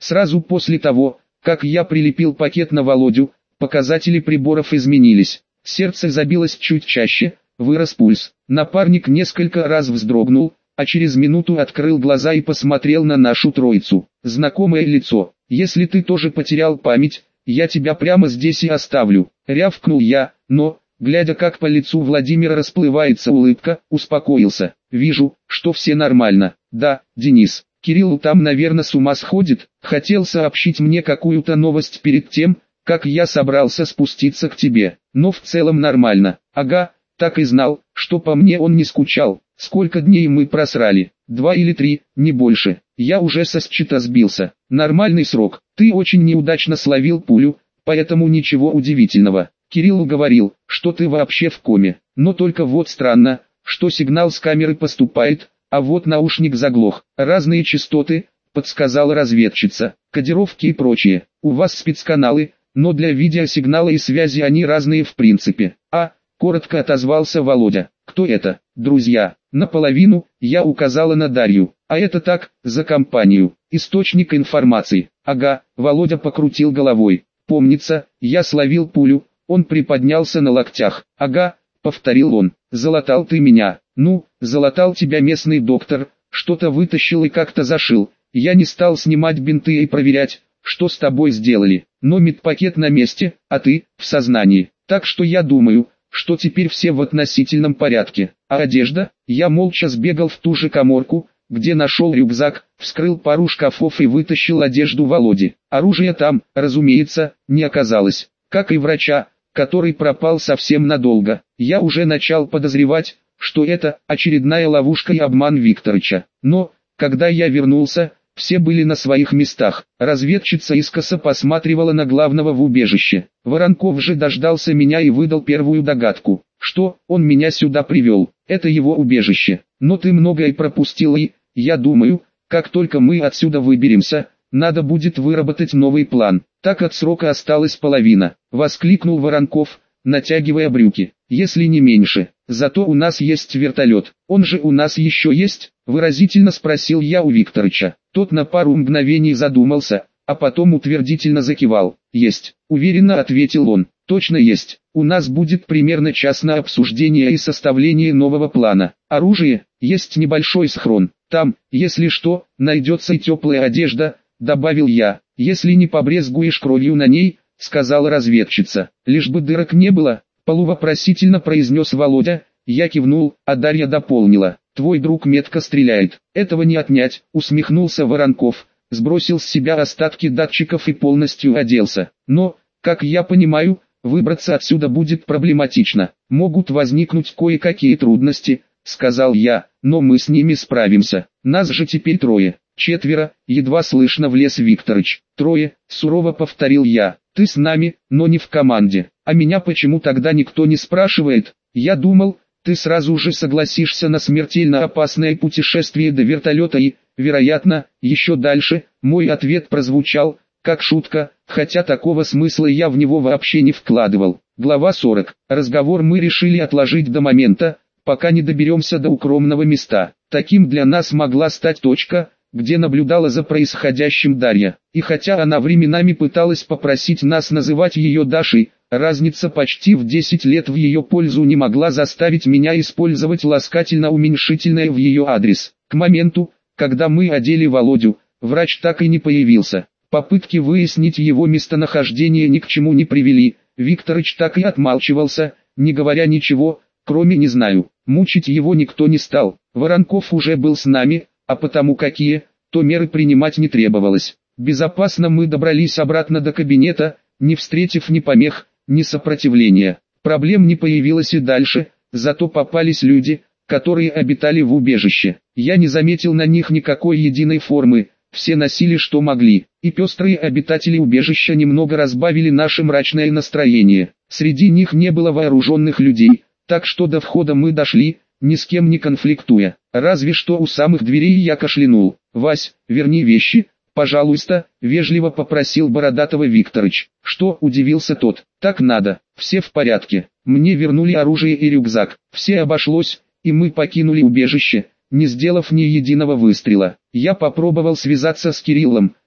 Сразу после того, как я прилепил пакет на Володю, показатели приборов изменились. Сердце забилось чуть чаще, вырос пульс. Напарник несколько раз вздрогнул, а через минуту открыл глаза и посмотрел на нашу троицу. Знакомое лицо. «Если ты тоже потерял память, я тебя прямо здесь и оставлю», — рявкнул я, но, глядя как по лицу Владимира расплывается улыбка, успокоился. «Вижу, что все нормально. Да, Денис, Кирилл там, наверное, с ума сходит, хотел сообщить мне какую-то новость перед тем, как я собрался спуститься к тебе, но в целом нормально». «Ага, так и знал, что по мне он не скучал. Сколько дней мы просрали? 2 или 3, не больше. Я уже со счета сбился. Нормальный срок. Ты очень неудачно словил пулю, поэтому ничего удивительного. Кирилл говорил, что ты вообще в коме. Но только вот странно, что сигнал с камеры поступает, а вот наушник заглох. Разные частоты, подсказала разведчица, кодировки и прочее. У вас спецканалы, но для видеосигнала и связи они разные в принципе. Коротко отозвался Володя. «Кто это?» «Друзья». Наполовину, я указала на Дарью. «А это так, за компанию. Источник информации». «Ага», Володя покрутил головой. «Помнится, я словил пулю». Он приподнялся на локтях. «Ага», повторил он. «Залатал ты меня». «Ну, залатал тебя местный доктор. Что-то вытащил и как-то зашил. Я не стал снимать бинты и проверять, что с тобой сделали. Но медпакет на месте, а ты в сознании. Так что я думаю, что теперь все в относительном порядке. А одежда? Я молча сбегал в ту же каморку, где нашел рюкзак, вскрыл пару шкафов и вытащил одежду Володи. Оружия там, разумеется, не оказалось. Как и врача, который пропал совсем надолго. Я уже начал подозревать, что это очередная ловушка и обман Викторыча. Но, когда я вернулся, все были на своих местах. Разведчица искоса посматривала на главного в убежище. Воронков же дождался меня и выдал первую догадку, что он меня сюда привел. Это его убежище. Но ты многое пропустил и, я думаю, как только мы отсюда выберемся, надо будет выработать новый план. Так от срока осталась половина, воскликнул Воронков, натягивая брюки. Если не меньше. Зато у нас есть вертолет. Он же у нас еще есть? Выразительно спросил я у Викторыча. Тот на пару мгновений задумался, а потом утвердительно закивал. Есть, уверенно ответил он. Точно есть. У нас будет примерно час на обсуждение и составление нового плана. Оружие, есть небольшой схрон. Там, если что, найдется и теплая одежда, добавил я. Если не побрезгуешь кровью на ней, сказала разведчица. Лишь бы дырок не было, полувопросительно произнес Володя. Я кивнул, а Дарья дополнила. Твой друг метко стреляет. Этого не отнять, усмехнулся Воронков, сбросил с себя остатки датчиков и полностью оделся. Но, как я понимаю, выбраться отсюда будет проблематично. Могут возникнуть кое-какие трудности, сказал я, но мы с ними справимся. Нас же теперь трое. Четверо, едва слышно влез Викторыч. Трое, сурово повторил я. Ты с нами, но не в команде. А меня почему тогда никто не спрашивает? Я думал, ты сразу же согласишься на смертельно опасное путешествие до вертолета и, вероятно, еще дальше. Мой ответ прозвучал, как шутка, хотя такого смысла я в него вообще не вкладывал. Глава 40. Разговор мы решили отложить до момента, пока не доберемся до укромного места. Таким для нас могла стать точка, где наблюдала за происходящим Дарья. И хотя она временами пыталась попросить нас называть ее Дашей, разница почти в 10 лет в ее пользу не могла заставить меня использовать ласкательно-уменьшительное в ее адрес. К моменту, когда мы одели Володю, врач так и не появился. Попытки выяснить его местонахождение ни к чему не привели. Викторыч так и отмалчивался, не говоря ничего, кроме «не знаю». Мучить его никто не стал. Воронков уже был с нами, а потому какие, то меры принимать не требовалось. Безопасно мы добрались обратно до кабинета, не встретив ни помех, ни сопротивления. Проблем не появилось и дальше, зато попались люди, которые обитали в убежище. Я не заметил на них никакой единой формы, все носили что могли, и пестрые обитатели убежища немного разбавили наше мрачное настроение. Среди них не было вооруженных людей, так что до входа мы дошли, ни с кем не конфликтуя. Разве что у самых дверей я кашлянул. «Вась, верни вещи, пожалуйста», — вежливо попросил Бородатого Викторыч. «Что?» — удивился тот. «Так надо, все в порядке». Мне вернули оружие и рюкзак. Все обошлось, и мы покинули убежище, не сделав ни единого выстрела. Я попробовал связаться с Кириллом,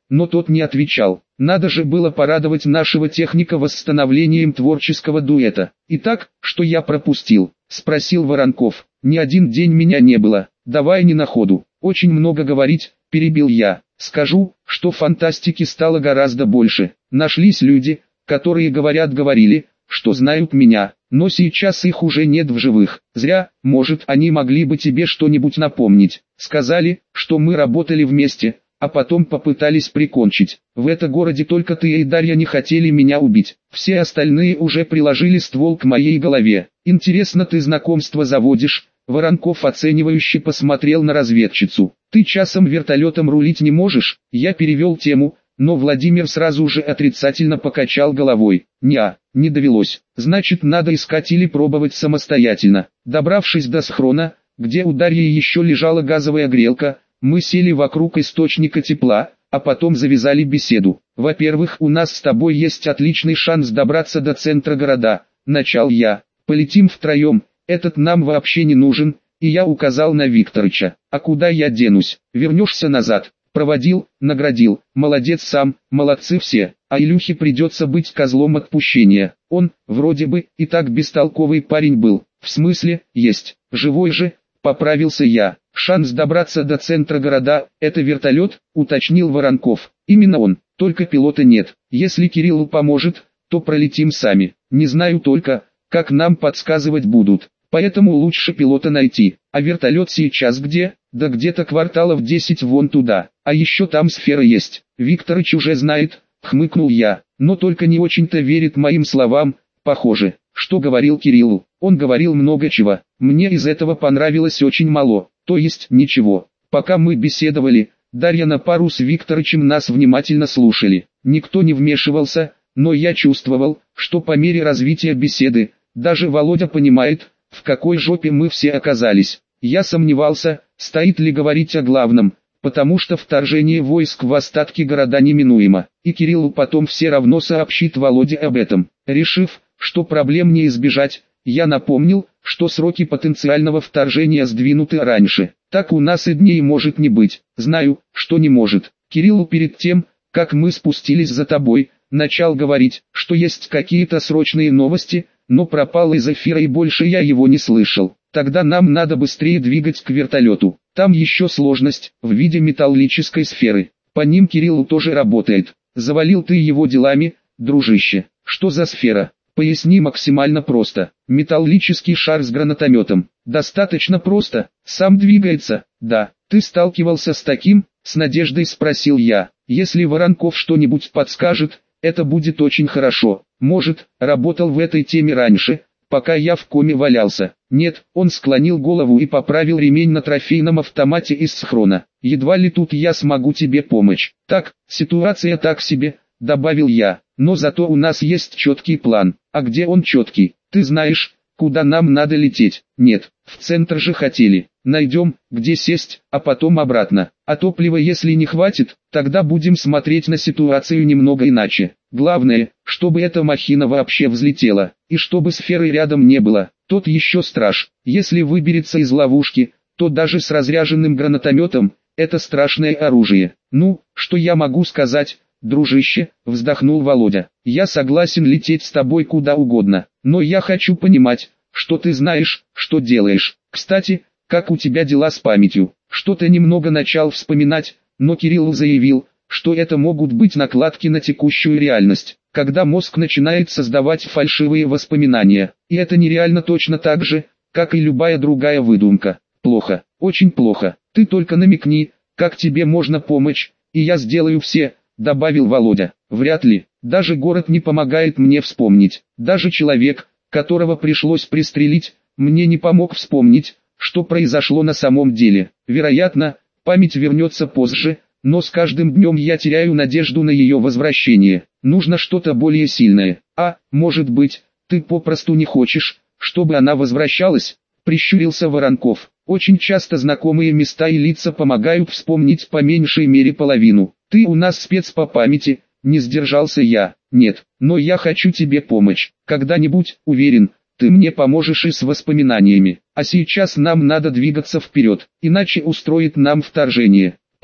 но тот не отвечал. Надо же было порадовать нашего техника восстановлением творческого дуэта. «Итак, что я пропустил?» — спросил Воронков. «Ни один день меня не было. Давай не на ходу. Очень много говорить», — перебил я. «Скажу, что фантастики стало гораздо больше. Нашлись люди, которые говорили, что знают меня, но сейчас их уже нет в живых. Зря, может, они могли бы тебе что-нибудь напомнить. Сказали, что мы работали вместе, а потом попытались прикончить. В этом городе только ты и Дарья не хотели меня убить. Все остальные уже приложили ствол к моей голове. Интересно, ты знакомство заводишь?» Воронков оценивающе посмотрел на разведчицу. «Ты часом вертолетом рулить не можешь?» Я перевел тему, но Владимир сразу же отрицательно покачал головой. Не довелось. Значит, надо искать или пробовать самостоятельно». Добравшись до схрона, где у Дарьи еще лежала газовая грелка, мы сели вокруг источника тепла, а потом завязали беседу. «Во-первых, у нас с тобой есть отличный шанс добраться до центра города», — начал я. «Полетим втроем, этот нам вообще не нужен», и я указал на Викторыча. «А куда я денусь? Вернешься назад?» Проводил, наградил, молодец сам, молодцы все, а Илюхе придется быть козлом отпущения. Он, вроде бы, и так бестолковый парень был. В смысле, есть, живой же, поправился я. Шанс добраться до центра города, это вертолет, уточнил Воронков. Именно он, только пилота нет. Если Кириллу поможет, то пролетим сами. Не знаю только, как нам подсказывать будут. Поэтому лучше пилота найти. А вертолет сейчас где? Да где-то кварталов 10 вон туда. А еще там сфера есть. Викторыч уже знает, хмыкнул я. Но только не очень-то верит моим словам, похоже. Что говорил Кириллу? Он говорил много чего. Мне из этого понравилось очень мало. То есть ничего. Пока мы беседовали, Дарья на пару с Викторычем нас внимательно слушали. Никто не вмешивался, но я чувствовал, что по мере развития беседы, даже Володя понимает, в какой жопе мы все оказались. Я сомневался, стоит ли говорить о главном, потому что вторжение войск в остатки города неминуемо, и Кириллу потом все равно сообщит Володе об этом. Решив, что проблем не избежать, я напомнил, что сроки потенциального вторжения сдвинуты раньше. Так у нас и дней может не быть. Знаю, что не может. Кириллу перед тем, как мы спустились за тобой, начал говорить, что есть какие-то срочные новости, но пропал из эфира и больше я его не слышал. Тогда нам надо быстрее двигать к вертолету. Там еще сложность, в виде металлической сферы. По ним Кириллу тоже работает. Завалил ты его делами, дружище. Что за сфера? Поясни максимально просто. Металлический шар с гранатометом. Достаточно просто. Сам двигается. Да. Ты сталкивался с таким? С надеждой спросил я. Если Воронков что-нибудь подскажет, это будет очень хорошо. Может, работал в этой теме раньше, пока я в коме валялся. Нет, он склонил голову и поправил ремень на трофейном автомате из схрона. Едва ли тут я смогу тебе помочь. Так, ситуация так себе, добавил я. Но зато у нас есть четкий план. А где он четкий? Ты знаешь, куда нам надо лететь? Нет, в центр же хотели. Найдем, где сесть, а потом обратно. А топлива если не хватит, тогда будем смотреть на ситуацию немного иначе. Главное, чтобы эта махина вообще взлетела, и чтобы сферы рядом не было. Тот еще страж. Если выберется из ловушки, то даже с разряженным гранатометом, это страшное оружие. Ну, что я могу сказать, дружище, вздохнул Володя. Я согласен лететь с тобой куда угодно, но я хочу понимать, что ты знаешь, что делаешь. Кстати, как у тебя дела с памятью? Что-то немного начал вспоминать, но Кирилл заявил, что это могут быть накладки на текущую реальность, когда мозг начинает создавать фальшивые воспоминания. И это нереально точно так же, как и любая другая выдумка. Плохо, очень плохо. Ты только намекни, как тебе можно помочь, и я сделаю все, добавил Володя. Вряд ли, даже город не помогает мне вспомнить. Даже человек, которого пришлось пристрелить, мне не помог вспомнить, что произошло на самом деле. Вероятно, память вернется позже, но с каждым днем я теряю надежду на ее возвращение. Нужно что-то более сильное. А, может быть, ты попросту не хочешь, чтобы она возвращалась? Прищурился Воронков. Очень часто знакомые места и лица помогают вспомнить по меньшей мере половину. Ты у нас спец по памяти, не сдержался я. Нет, но я хочу тебе помочь. Когда-нибудь, уверен, ты мне поможешь и с воспоминаниями. А сейчас нам надо двигаться вперед, иначе устроит нам вторжение.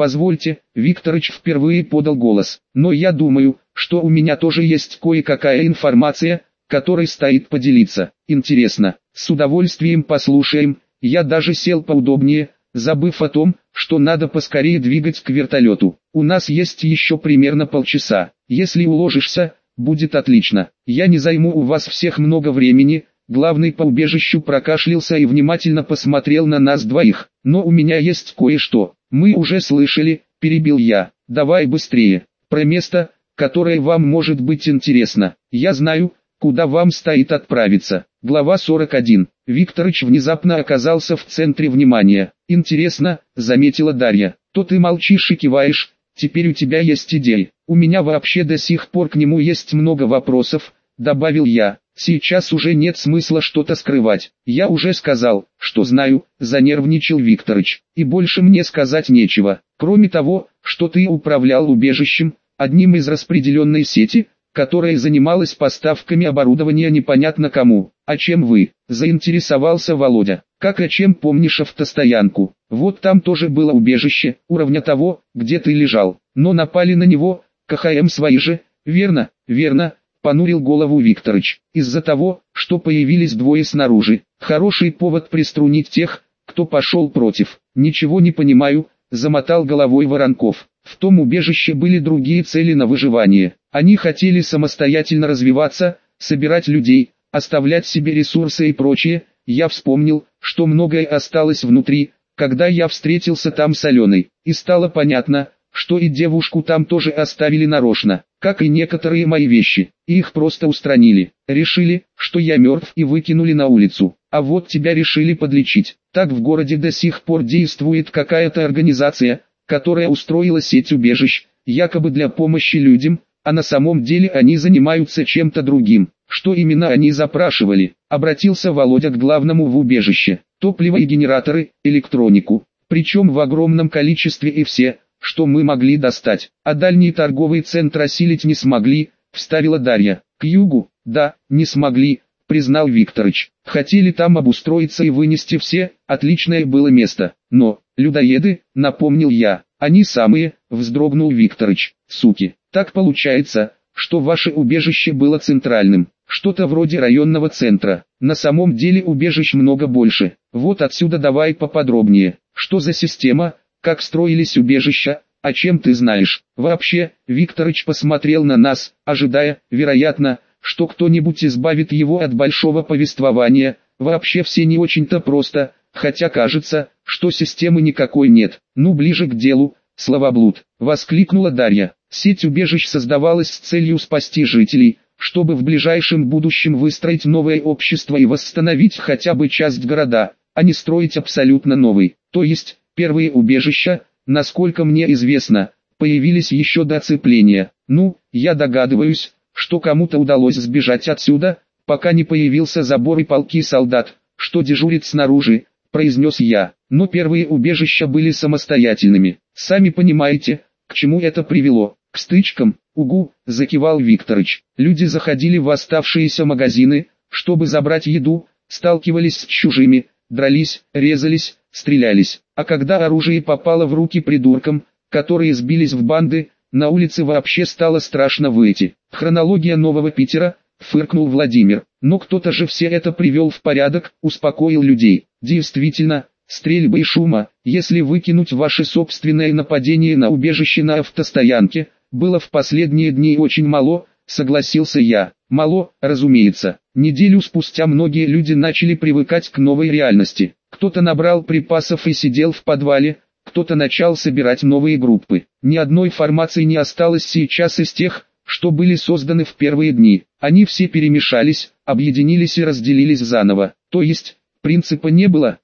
Позвольте, Викторыч впервые подал голос, но я думаю, что у меня тоже есть кое-какая информация, которой стоит поделиться. Интересно, с удовольствием послушаем. Я даже сел поудобнее, забыв о том, что надо поскорее двигать к вертолету. У нас есть еще примерно полчаса. Если уложишься, будет отлично. Я не займу у вас всех много времени. Главный по убежищу прокашлялся и внимательно посмотрел на нас двоих. Но у меня есть кое-что. Мы уже слышали, перебил я. Давай быстрее. Про место, которое вам может быть интересно. Я знаю, куда вам стоит отправиться. Глава 41. Викторыч внезапно оказался в центре внимания. Интересно, заметила Дарья. То ты молчишь и киваешь, теперь у тебя есть идеи. У меня вообще до сих пор к нему есть много вопросов, добавил я. Сейчас уже нет смысла что-то скрывать. Я уже сказал, что знаю, занервничал Викторыч. И больше мне сказать нечего. Кроме того, что ты управлял убежищем, одним из распределенной сети, которая занималась поставками оборудования непонятно кому. А чем вы? Заинтересовался Володя. Как и чем помнишь автостоянку? Вот там тоже было убежище, уровня того, где ты лежал. Но напали на него, КХМ свои же. Верно, верно, понурил голову Викторыч. Из-за того, что появились двое снаружи. Хороший повод приструнить тех, кто пошел против. Ничего не понимаю, замотал головой Воронков. В том убежище были другие цели на выживание. Они хотели самостоятельно развиваться, собирать людей, оставлять себе ресурсы и прочее. Я вспомнил, что многое осталось внутри, когда я встретился там с Аленой. И стало понятно, что и девушку там тоже оставили нарочно, как и некоторые мои вещи. И их просто устранили. Решили, что я мертв, и выкинули на улицу. А вот тебя решили подлечить. Так в городе до сих пор действует какая-то организация, которая устроила сеть убежищ, якобы для помощи людям, а на самом деле они занимаются чем-то другим. Что именно они запрашивали? Обратился Володя к главному в убежище. Топливо и генераторы, электронику. Причем в огромном количестве и все, что мы могли достать. А дальний торговый центр осилить не смогли, вставила Дарья. К югу? Да, не смогли, признал Викторыч. Хотели там обустроиться и вынести все, отличное было место. Но, людоеды, напомнил я, они самые, вздрогнул Викторыч. Суки, так получается, что ваше убежище было центральным, что-то вроде районного центра. На самом деле убежищ много больше. Вот отсюда давай поподробнее. Что за система, как строились убежища, о чем ты знаешь? Вообще, Викторыч посмотрел на нас, ожидая, вероятно, что кто-нибудь избавит его от большого повествования. Вообще все не очень-то просто, хотя кажется, что системы никакой нет. Ну ближе к делу, словоблуд, воскликнула Дарья. Сеть убежищ создавалась с целью спасти жителей, чтобы в ближайшем будущем выстроить новое общество и восстановить хотя бы часть города, а не строить абсолютно новый. То есть, первые убежища, насколько мне известно, появились еще до оцепления. Ну, я догадываюсь, что кому-то удалось сбежать отсюда, пока не появился забор и полки солдат, что дежурит снаружи, произнес я. Но первые убежища были самостоятельными. Сами понимаете, к чему это привело. К стычкам, угу, закивал Викторыч. Люди заходили в оставшиеся магазины, чтобы забрать еду, сталкивались с чужими, дрались, резались, стрелялись. А когда оружие попало в руки придуркам, которые сбились в банды, на улице вообще стало страшно выйти. Хронология Нового Питера, фыркнул Владимир. Но кто-то же все это привел в порядок, успокоил людей. Действительно, стрельбы и шума, если выкинуть ваше собственное нападение на убежище на автостоянке, было в последние дни очень мало, согласился я. Мало, разумеется. Неделю спустя многие люди начали привыкать к новой реальности. Кто-то набрал припасов и сидел в подвале, кто-то начал собирать новые группы. Ни одной формации не осталось сейчас из тех, что были созданы в первые дни. Они все перемешались, объединились и разделились заново. То есть, принципа не было,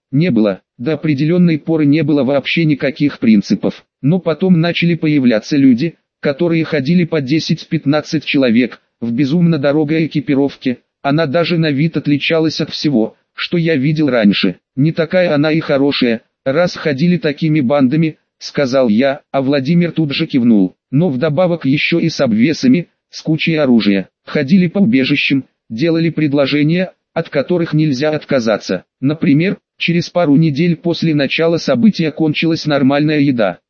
до определенной поры не было вообще никаких принципов. Но потом начали появляться люди, которые ходили по 10-15 человек, в безумно дорогой экипировке. Она даже на вид отличалась от всего, что я видел раньше. Не такая она и хорошая, раз ходили такими бандами, сказал я, а Владимир тут же кивнул. Но вдобавок еще и с обвесами, с кучей оружия. Ходили по убежищам, делали предложения, от которых нельзя отказаться. Например, через пару недель после начала события кончилась нормальная еда.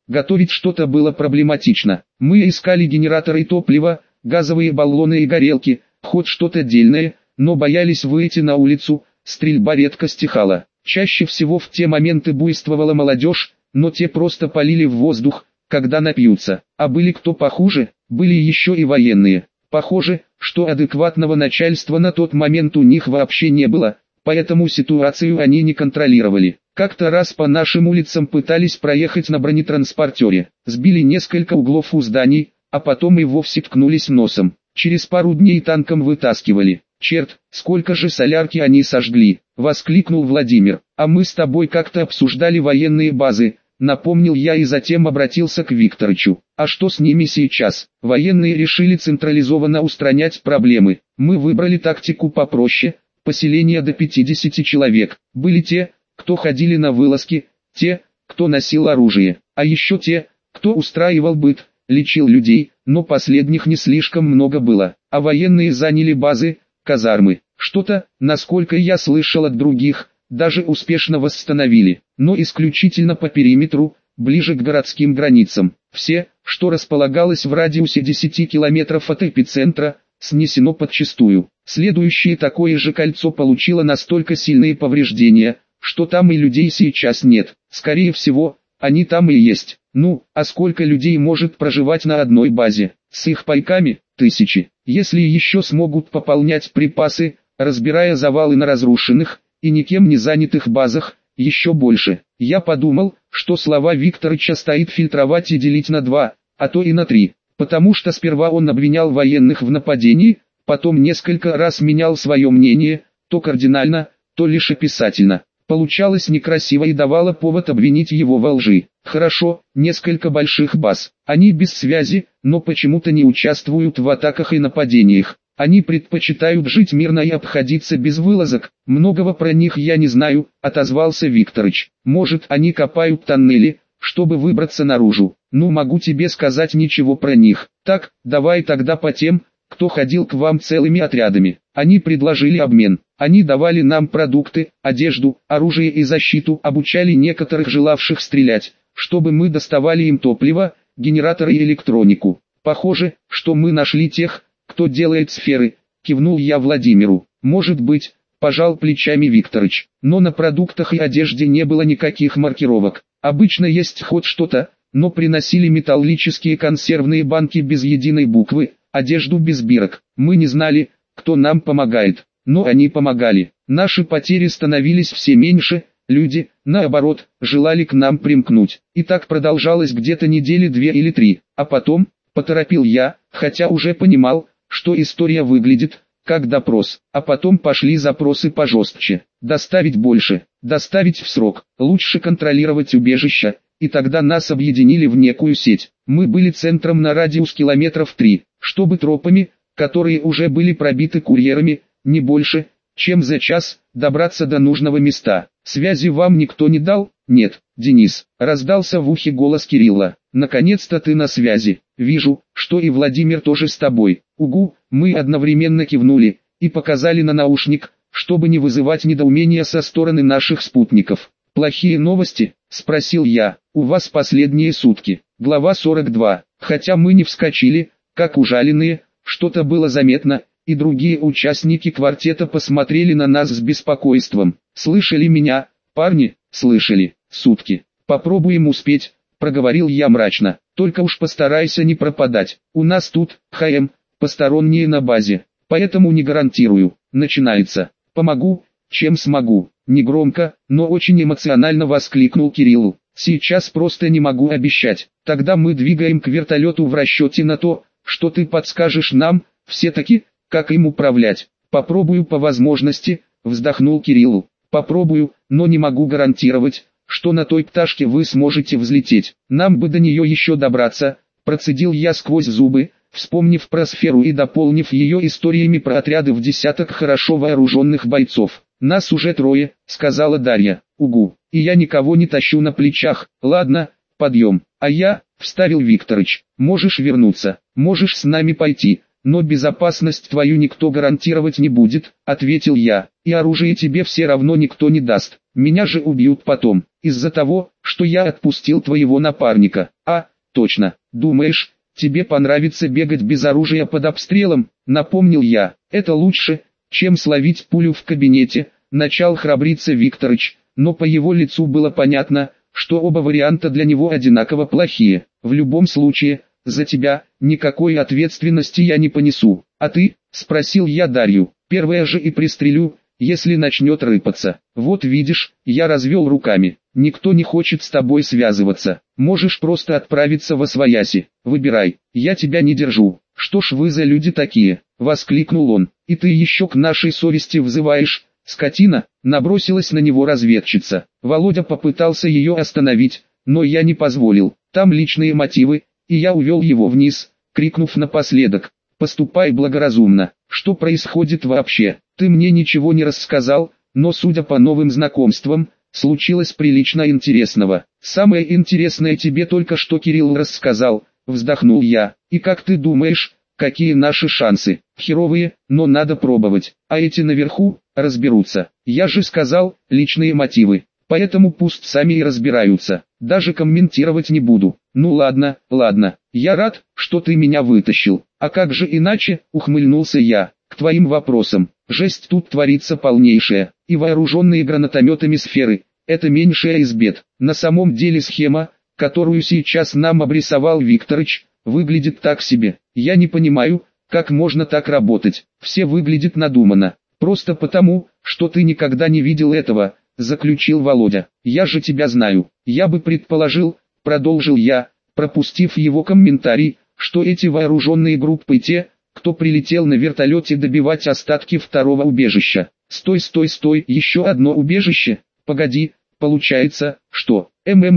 Готовить что-то было проблематично. Мы искали генераторы топлива, газовые баллоны и горелки, хоть что-то дельное, но боялись выйти на улицу, стрельба редко стихала. Чаще всего в те моменты буйствовала молодежь, но те просто палили в воздух, когда напьются. А были кто похуже, были еще и военные. Похоже, что адекватного начальства на тот момент у них вообще не было, поэтому ситуацию они не контролировали. Как-то раз по нашим улицам пытались проехать на бронетранспортере, сбили несколько углов у зданий, а потом и вовсе ткнулись носом. Через пару дней танком вытаскивали. «Черт, сколько же солярки они сожгли!» — воскликнул Владимир. «А мы с тобой как-то обсуждали военные базы», — напомнил я и затем обратился к Викторычу. «А что с ними сейчас?» Военные решили централизованно устранять проблемы. Мы выбрали тактику попроще, поселение до 50 человек. Были те, кто ходили на вылазки, те, кто носил оружие, а еще те, кто устраивал быт, лечил людей, но последних не слишком много было. А военные заняли базы, казармы. Что-то, насколько я слышал от других, даже успешно восстановили, но исключительно по периметру, ближе к городским границам. Все, что располагалось в радиусе 10 километров от эпицентра, снесено подчистую. Следующее такое же кольцо получило настолько сильные повреждения, что там и людей сейчас нет. Скорее всего, они там и есть. Ну, а сколько людей может проживать на одной базе? С их пайками – тысячи. Если еще смогут пополнять припасы, разбирая завалы на разрушенных и никем не занятых базах, еще больше. Я подумал, что слова Викторыча стоит фильтровать и делить на 2, а то и на 3. Потому что сперва он обвинял военных в нападении, потом несколько раз менял свое мнение, то кардинально, то лишь описательно. Получалось некрасиво и давало повод обвинить его во лжи. Хорошо, несколько больших баз. Они без связи, но почему-то не участвуют в атаках и нападениях. Они предпочитают жить мирно и обходиться без вылазок. Многого про них я не знаю, отозвался Викторыч. Может, они копают тоннели, чтобы выбраться наружу. Ну, могу тебе сказать ничего про них. Так, давай тогда по тем, кто ходил к вам целыми отрядами. Они предложили обмен. Они давали нам продукты, одежду, оружие и защиту, обучали некоторых желавших стрелять, чтобы мы доставали им топливо, генераторы и электронику. Похоже, что мы нашли тех, кто делает сферы, кивнул я Владимиру. Может быть, пожал плечами Викторыч, но на продуктах и одежде не было никаких маркировок. Обычно есть хоть что-то, но приносили металлические консервные банки без единой буквы, одежду без бирок. Мы не знали, кто нам помогает, но они помогали. Наши потери становились все меньше, люди, наоборот, желали к нам примкнуть. И так продолжалось где-то недели 2 или 3, а потом, поторопил я, хотя уже понимал, что история выглядит как допрос, а потом пошли запросы пожестче. Доставить больше, доставить в срок, лучше контролировать убежища, и тогда нас объединили в некую сеть. Мы были центром на радиус километров 3, чтобы тропами, которые уже были пробиты курьерами, не больше, чем за час, добраться до нужного места. Связи вам никто не дал? Нет, Денис, раздался в ухе голос Кирилла. Наконец-то ты на связи. Вижу, что и Владимир тоже с тобой. Угу, мы одновременно кивнули и показали на наушник, чтобы не вызывать недоумения со стороны наших спутников. «Плохие новости?» – спросил я. «У вас последние сутки». Глава 42. Хотя мы не вскочили, как ужаленные, что-то было заметно, и другие участники квартета посмотрели на нас с беспокойством. «Слышали меня, парни?» «Слышали. Сутки. Попробуем успеть», – проговорил я мрачно. «Только уж постарайся не пропадать. У нас тут, посторонние на базе, поэтому не гарантирую. Начинается. Помогу, чем смогу». Негромко, но очень эмоционально воскликнул Кирилл. «Сейчас просто не могу обещать. Тогда мы двигаем к вертолету в расчете на то, что ты подскажешь нам, все-таки, как им управлять». «Попробую по возможности», вздохнул Кирилл. «Попробую, но не могу гарантировать, что на той пташке вы сможете взлететь. Нам бы до нее еще добраться», процедил я сквозь зубы, вспомнив про сферу и дополнив ее историями про отряды в десяток хорошо вооруженных бойцов. «Нас уже 3, сказала Дарья. «Угу, и я никого не тащу на плечах. Ладно, подъем». «А я», вставил Викторыч, «можешь вернуться, можешь с нами пойти, но безопасность твою никто гарантировать не будет, ответил я, и оружие тебе все равно никто не даст, меня же убьют потом, из-за того, что я отпустил твоего напарника. А, точно, думаешь, тебе понравится бегать без оружия под обстрелом, напомнил я, это лучше, чем словить пулю в кабинете, начал храбриться Викторыч, но по его лицу было понятно, что оба варианта для него одинаково плохие. В любом случае, за тебя никакой ответственности я не понесу. А ты? Спросил я Дарью. Первая же и пристрелю, если начнет рыпаться. Вот видишь, я развел руками. Никто не хочет с тобой связываться. Можешь просто отправиться восвояси. Выбирай, я тебя не держу. Что ж вы за люди такие? Воскликнул он. И ты еще к нашей совести взываешь? Скотина, набросилась на него разведчица. Володя попытался ее остановить, но я не позволил. Там личные мотивы, и я увел его вниз, крикнув напоследок: «Поступай благоразумно». Что происходит вообще? Ты мне ничего не рассказал, но судя по новым знакомствам, случилось прилично интересного. Самое интересное тебе только что Кирилл рассказал, вздохнул я. И как ты думаешь, какие наши шансы? Херовые, но надо пробовать. А эти наверху разберутся. Я же сказал, личные мотивы. Поэтому пусть сами и разбираются. Даже комментировать не буду. Ну ладно, ладно. Я рад, что ты меня вытащил. А как же иначе, ухмыльнулся я. К твоим вопросам. Жесть тут творится полнейшая. И вооруженные гранатометами сферы. Это меньшая из бед. На самом деле схема, которую сейчас нам обрисовал Викторыч, выглядит так себе. Я не понимаю, как можно так работать. Все выглядит надуманно. Просто потому, что ты никогда не видел этого, заключил Володя. Я же тебя знаю. Я бы предположил, продолжил я, пропустив его комментарий, что эти вооруженные группы те, кто прилетел на вертолете добивать остатки второго убежища. Стой, еще одно убежище? Погоди, получается, что?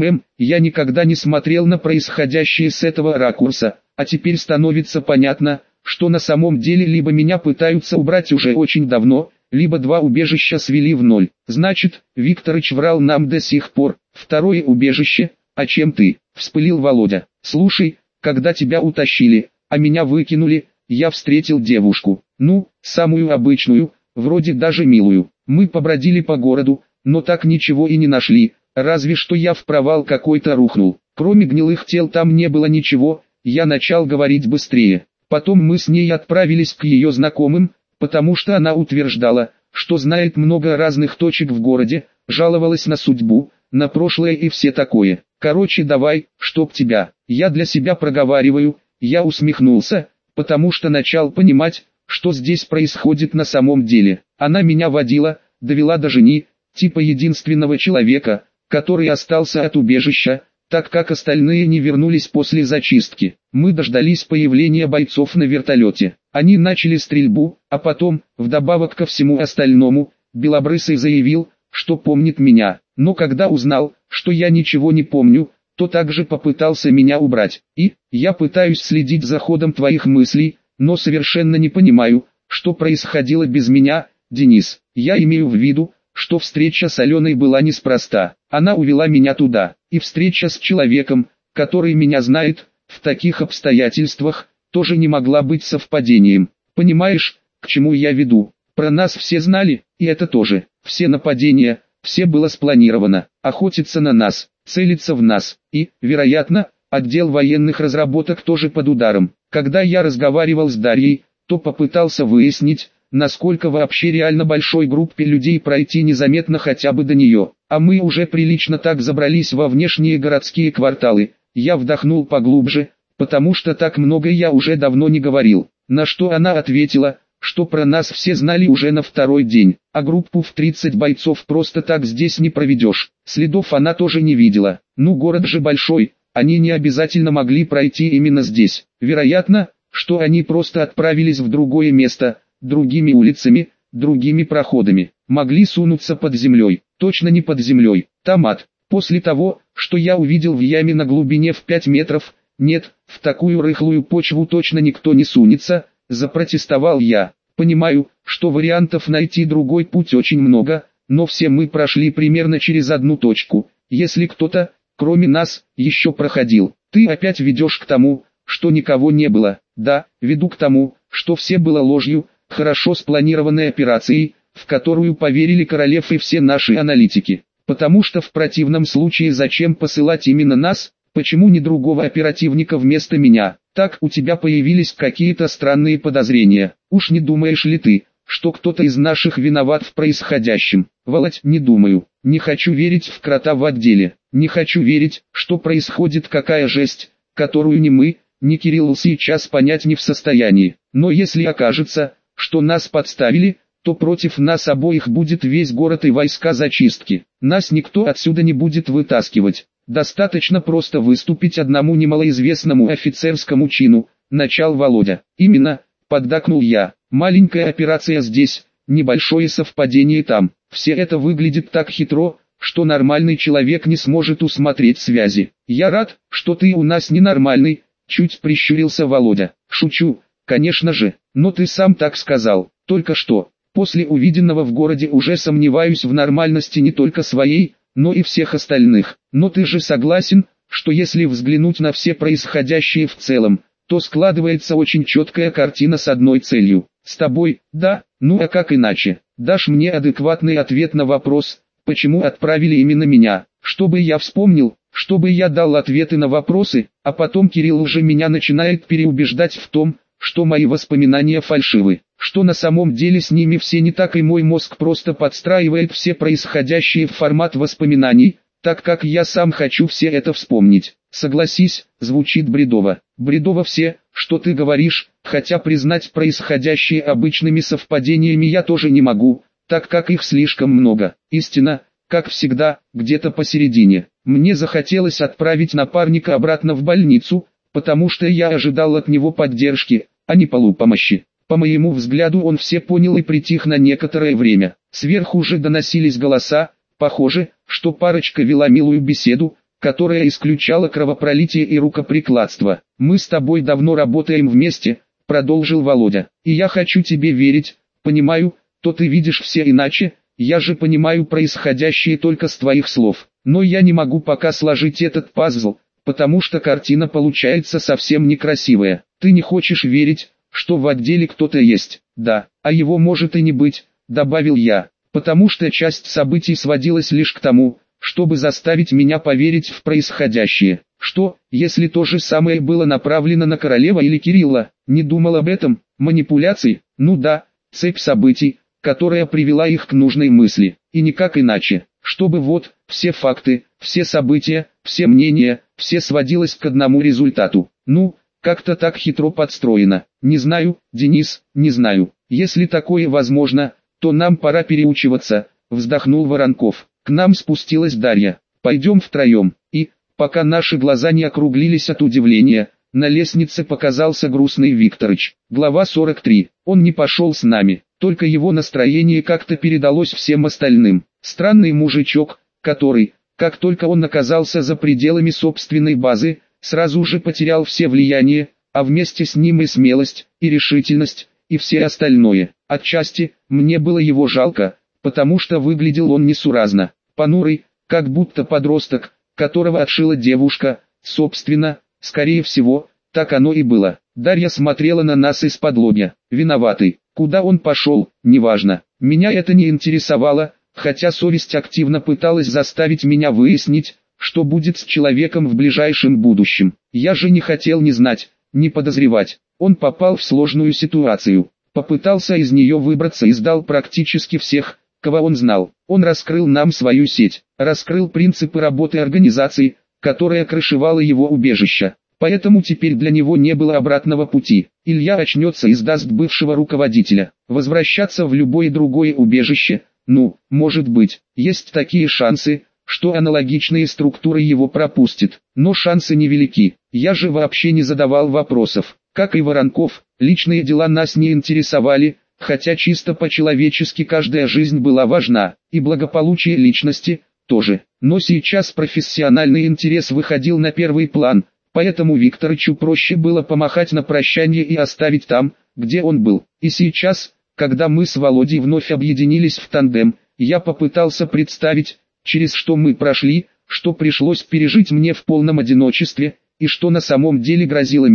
Я никогда не смотрел на происходящее с этого ракурса, а теперь становится понятно, что на самом деле либо меня пытаются убрать уже очень давно, либо два убежища свели в ноль. Значит, Викторыч врал нам до сих пор. Второе убежище, а чем ты? Вспылил Володя. Слушай, когда тебя утащили, а меня выкинули, я встретил девушку. Ну, самую обычную, вроде даже милую. Мы побродили по городу, но так ничего и не нашли, разве что я в провал какой-то рухнул. Кроме гнилых тел там не было ничего, я начал говорить быстрее. Потом мы с ней отправились к ее знакомым, потому что она утверждала, что знает много разных точек в городе, жаловалась на судьбу, на прошлое и все такое. Короче, давай, чтоб тебя. Я для себя проговариваю, я усмехнулся, потому что начал понимать, что здесь происходит на самом деле. Она меня водила, довела до жени, типа единственного человека, который остался от убежища, так как остальные не вернулись после зачистки. Мы дождались появления бойцов на вертолете. Они начали стрельбу, а потом, вдобавок ко всему остальному, Белобрысый заявил, что помнит меня. Но когда узнал, что я ничего не помню, то также попытался меня убрать. И, я пытаюсь следить за ходом твоих мыслей, но совершенно не понимаю, что происходило без меня, Денис. Я имею в виду, что встреча с Аленой была неспроста. Она увела меня туда, и встреча с человеком, который меня знает, в таких обстоятельствах, тоже не могла быть совпадением. Понимаешь, к чему я веду? Про нас все знали, и это тоже. Все нападения, все было спланировано. Охотиться на нас, целиться в нас. И, вероятно, отдел военных разработок тоже под ударом. Когда я разговаривал с Дарьей, то попытался выяснить, насколько вообще реально большой группе людей пройти незаметно хотя бы до нее. А мы уже прилично так забрались во внешние городские кварталы. Я вдохнул поглубже, потому что так много я уже давно не говорил. На что она ответила, что про нас все знали уже на второй день, а группу в 30 бойцов просто так здесь не проведешь. Следов она тоже не видела. Ну, город же большой, они не обязательно могли пройти именно здесь. Вероятно, что они просто отправились в другое место, другими улицами, другими проходами. Могли сунуться под землей, точно не под землей. Там ад. После того, что я увидел в яме на глубине в 5 метров, нет, в такую рыхлую почву точно никто не сунется, запротестовал я. Понимаю, что вариантов найти другой путь очень много, но все мы прошли примерно через одну точку. Если кто-то, кроме нас, еще проходил, ты опять ведешь к тому, что никого не было. Да, веду к тому, что все было ложью, хорошо спланированной операцией, в которую поверили Королев и все наши аналитики. Потому что в противном случае зачем посылать именно нас, почему не другого оперативника вместо меня? Так у тебя появились какие-то странные подозрения. Уж не думаешь ли ты, что кто-то из наших виноват в происходящем? Володь, не думаю. Не хочу верить в крота в отделе. Не хочу верить, что происходит какая жесть, которую ни мы, ни Кирилл сейчас понять не в состоянии. Но если окажется, что нас подставили, то против нас обоих будет весь город и войска зачистки. Нас никто отсюда не будет вытаскивать. Достаточно просто выступить одному немалоизвестному офицерскому чину, начал Володя. Именно, поддакнул я. Маленькая операция здесь, небольшое совпадение там. Все это выглядит так хитро, что нормальный человек не сможет усмотреть связи. Я рад, что ты у нас ненормальный, чуть прищурился Володя. Шучу, конечно же, но ты сам так сказал, только что. После увиденного в городе уже сомневаюсь в нормальности не только своей, но и всех остальных. Но ты же согласен, что если взглянуть на все происходящее в целом, то складывается очень четкая картина с одной целью. С тобой, да, ну а как иначе? Дашь мне адекватный ответ на вопрос, почему отправили именно меня, чтобы я вспомнил, чтобы я дал ответы на вопросы, а потом Кирилл уже меня начинает переубеждать в том, что мои воспоминания фальшивы, что на самом деле с ними все не так и мой мозг просто подстраивает все происходящее в формат воспоминаний, так как я сам хочу все это вспомнить. Согласись, звучит бредово. Бредово все, что ты говоришь, хотя признать происходящее обычными совпадениями я тоже не могу, так как их слишком много. Истина, как всегда, где-то посередине. Мне захотелось отправить напарника обратно в больницу, потому что я ожидал от него поддержки, а не полупомощи. По моему взгляду он все понял и притих на некоторое время. Сверху уже доносились голоса, похоже, что парочка вела милую беседу, которая исключала кровопролитие и рукоприкладство. «Мы с тобой давно работаем вместе», — продолжил Володя. «И я хочу тебе верить, понимаю, то ты видишь все иначе, я же понимаю происходящее только с твоих слов. Но я не могу пока сложить этот пазл, потому что картина получается совсем некрасивая. Ты не хочешь верить, что в отделе кто-то есть, да, а его может и не быть», — добавил я, потому что часть событий сводилась лишь к тому, чтобы заставить меня поверить в происходящее. Что, если то же самое было направлено на Королева или Кирилла? Не думал об этом, манипуляции? Ну да, цепь событий, которая привела их к нужной мысли, и никак иначе, чтобы вот, все факты, все события, все мнения, все сводилось к одному результату. Ну, как-то так хитро подстроено. Не знаю, Денис, не знаю. Если такое возможно, то нам пора переучиваться, вздохнул Воронков. К нам спустилась Дарья. Пойдем втроем. И, пока наши глаза не округлились от удивления, на лестнице показался грустный Викторыч. Глава 43. Он не пошел с нами, только его настроение как-то передалось всем остальным. Странный мужичок, который, как только он оказался за пределами собственной базы, сразу же потерял все влияние, а вместе с ним и смелость, и решительность, и все остальное. Отчасти, мне было его жалко, потому что выглядел он несуразно, понурый, как будто подросток, которого отшила девушка, собственно, скорее всего, так оно и было. Дарья смотрела на нас из-под-лобья, виноватый, куда он пошел, неважно, меня это не интересовало, хотя совесть активно пыталась заставить меня выяснить, что будет с человеком в ближайшем будущем. Я же не хотел ни знать, ни подозревать, он попал в сложную ситуацию, попытался из нее выбраться и сдал практически всех, кого он знал. Он раскрыл нам свою сеть, раскрыл принципы работы организации, которая крышевала его убежище. Поэтому теперь для него не было обратного пути. Илья очнется и сдаст бывшего руководителя. Возвращаться в любое другое убежище, ну, может быть, есть такие шансы, что аналогичные структуры его пропустят. Но шансы невелики. Я же вообще не задавал вопросов. Как и Воронков, личные дела нас не интересовали, хотя чисто по-человечески каждая жизнь была важна, и благополучие личности тоже. Но сейчас профессиональный интерес выходил на первый план, поэтому Викторычу проще было помахать на прощание и оставить там, где он был. И сейчас, когда мы с Володей вновь объединились в тандем, я попытался представить, через что мы прошли, что пришлось пережить мне в полном одиночестве, и что на самом деле грозило миру.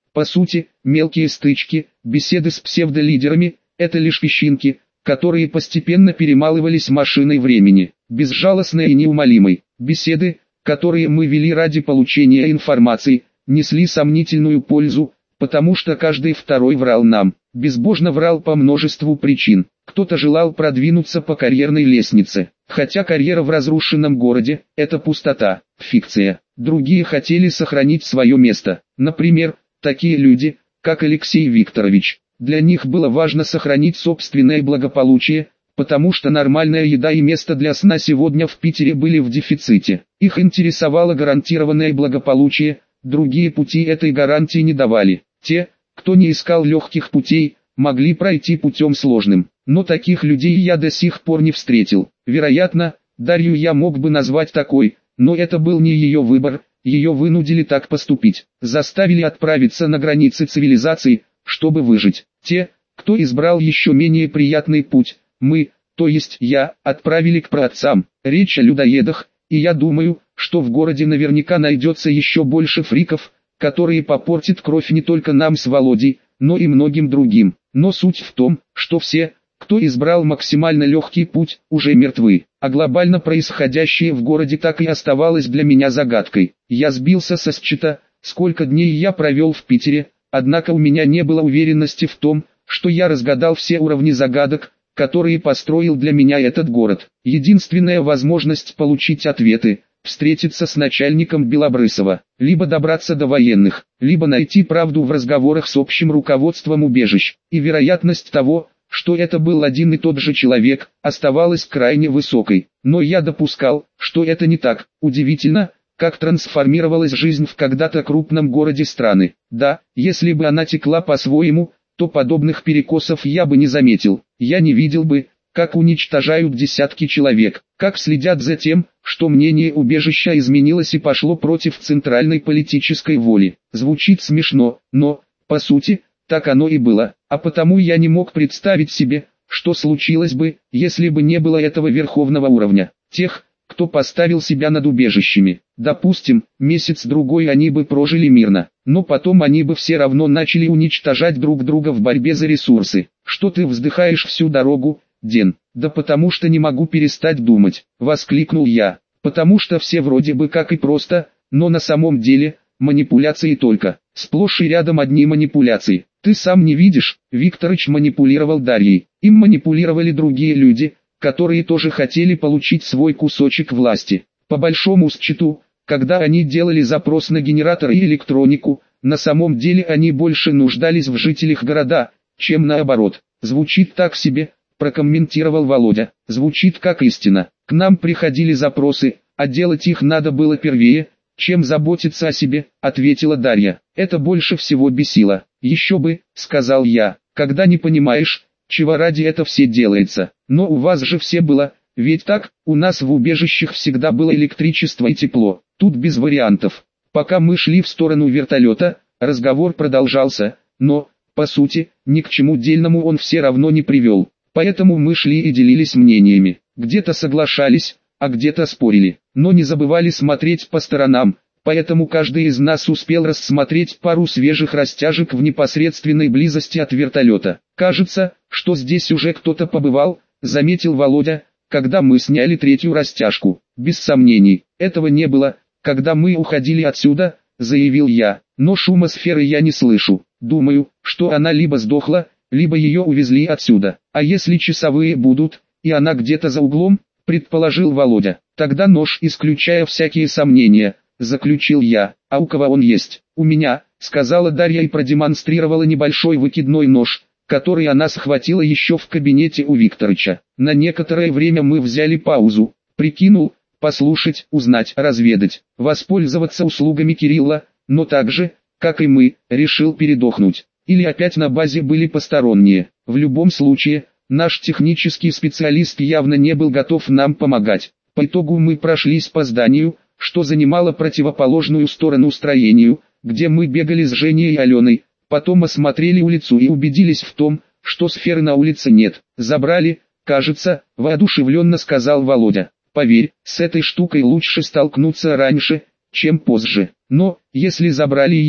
По сути, мелкие стычки, беседы с псевдолидерами – это лишь песчинки, которые постепенно перемалывались машиной времени. Безжалостной и неумолимой. Беседы, которые мы вели ради получения информации, несли сомнительную пользу, потому что каждый второй врал нам. Безбожно врал по множеству причин. Кто-то желал продвинуться по карьерной лестнице, хотя карьера в разрушенном городе – это пустота, фикция. Другие хотели сохранить свое место. Например, такие люди, как Алексей Викторович. Для них было важно сохранить собственное благополучие, потому что нормальная еда и место для сна сегодня в Питере были в дефиците. Их интересовало гарантированное благополучие, другие пути этой гарантии не давали. Те, кто не искал легких путей, могли пройти путем сложным. Но таких людей я до сих пор не встретил. Вероятно, Дарью я мог бы назвать такой, но это был не ее выбор, ее вынудили так поступить. Заставили отправиться на границы цивилизации, чтобы выжить. Те, кто избрал еще менее приятный путь, мы, то есть я, отправили к праотцам. Речь о людоедах, и я думаю, что в городе наверняка найдется еще больше фриков, которые попортят кровь не только нам с Володей, но и многим другим. Но суть в том, что все, кто избрал максимально легкий путь, уже мертвы. А глобально происходящее в городе так и оставалось для меня загадкой. Я сбился со счета, сколько дней я провел в Питере, однако у меня не было уверенности в том, что я разгадал все уровни загадок, которые построил для меня этот город. Единственная возможность получить ответы – встретиться с начальником Белобрысова, либо добраться до военных, либо найти правду в разговорах с общим руководством убежищ. И вероятность того, что это был один и тот же человек, оставалась крайне высокой. Но я допускал, что это не так. Удивительно, как трансформировалась жизнь в когда-то крупном городе страны. Да, если бы она текла по-своему, то подобных перекосов я бы не заметил. Я не видел бы, как уничтожают десятки человек, как следят за тем, что мнение убежища изменилось и пошло против центральной политической воли. Звучит смешно, но, по сути, так оно и было. А потому я не мог представить себе, что случилось бы, если бы не было этого верховного уровня. Тех, кто поставил себя над убежищами. Допустим, месяц-другой они бы прожили мирно, но потом они бы все равно начали уничтожать друг друга в борьбе за ресурсы. Что ты вздыхаешь всю дорогу, Ден? Да потому что не могу перестать думать, воскликнул я. Потому что все вроде бы как и просто, но на самом деле, манипуляции только. Сплошь и рядом одни манипуляции. Ты сам не видишь, Викторыч манипулировал Дарьей. Им манипулировали другие люди, которые тоже хотели получить свой кусочек власти. По большому счету, когда они делали запрос на генератор и электронику, на самом деле они больше нуждались в жителях города, чем наоборот. Звучит так себе, прокомментировал Володя. Звучит как истина. К нам приходили запросы, а делать их надо было первее, чем заботиться о себе, ответила Дарья. Это больше всего бесило. Еще бы, сказал я, когда не понимаешь, чего ради это все делается. Но у вас же все было, ведь так, у нас в убежищах всегда было электричество и тепло. Тут без вариантов. Пока мы шли в сторону вертолета, разговор продолжался, но, по сути, ни к чему дельному он все равно не привел. Поэтому мы шли и делились мнениями. Где-то соглашались, а где-то спорили. Но не забывали смотреть по сторонам. Поэтому каждый из нас успел рассмотреть пару свежих растяжек в непосредственной близости от вертолета. «Кажется, что здесь уже кто-то побывал», — заметил Володя, когда мы сняли третью растяжку. «Без сомнений, этого не было, когда мы уходили отсюда», — заявил я. «Но шума сферы я не слышу. Думаю, что она либо сдохла, либо ее увезли отсюда. А если часовые будут, и она где-то за углом», — предположил Володя. «Тогда нож, исключая всякие сомнения», — заключил я. «А у кого он есть?» «У меня», — сказала Дарья и продемонстрировала небольшой выкидной нож, который она схватила еще в кабинете у Викторыча. На некоторое время мы взяли паузу. Прикинул, послушать, узнать, разведать, воспользоваться услугами Кирилла, но также, как и мы, решил передохнуть. Или опять на базе были посторонние. В любом случае, наш технический специалист явно не был готов нам помогать. По итогу мы прошлись по зданию, что занимало противоположную сторону строению, где мы бегали с Женей и Аленой. Потом осмотрели улицу и убедились в том, что сферы на улице нет. «Забрали, кажется», — воодушевленно сказал Володя. «Поверь, с этой штукой лучше столкнуться раньше, чем позже. Но, если забрали ее,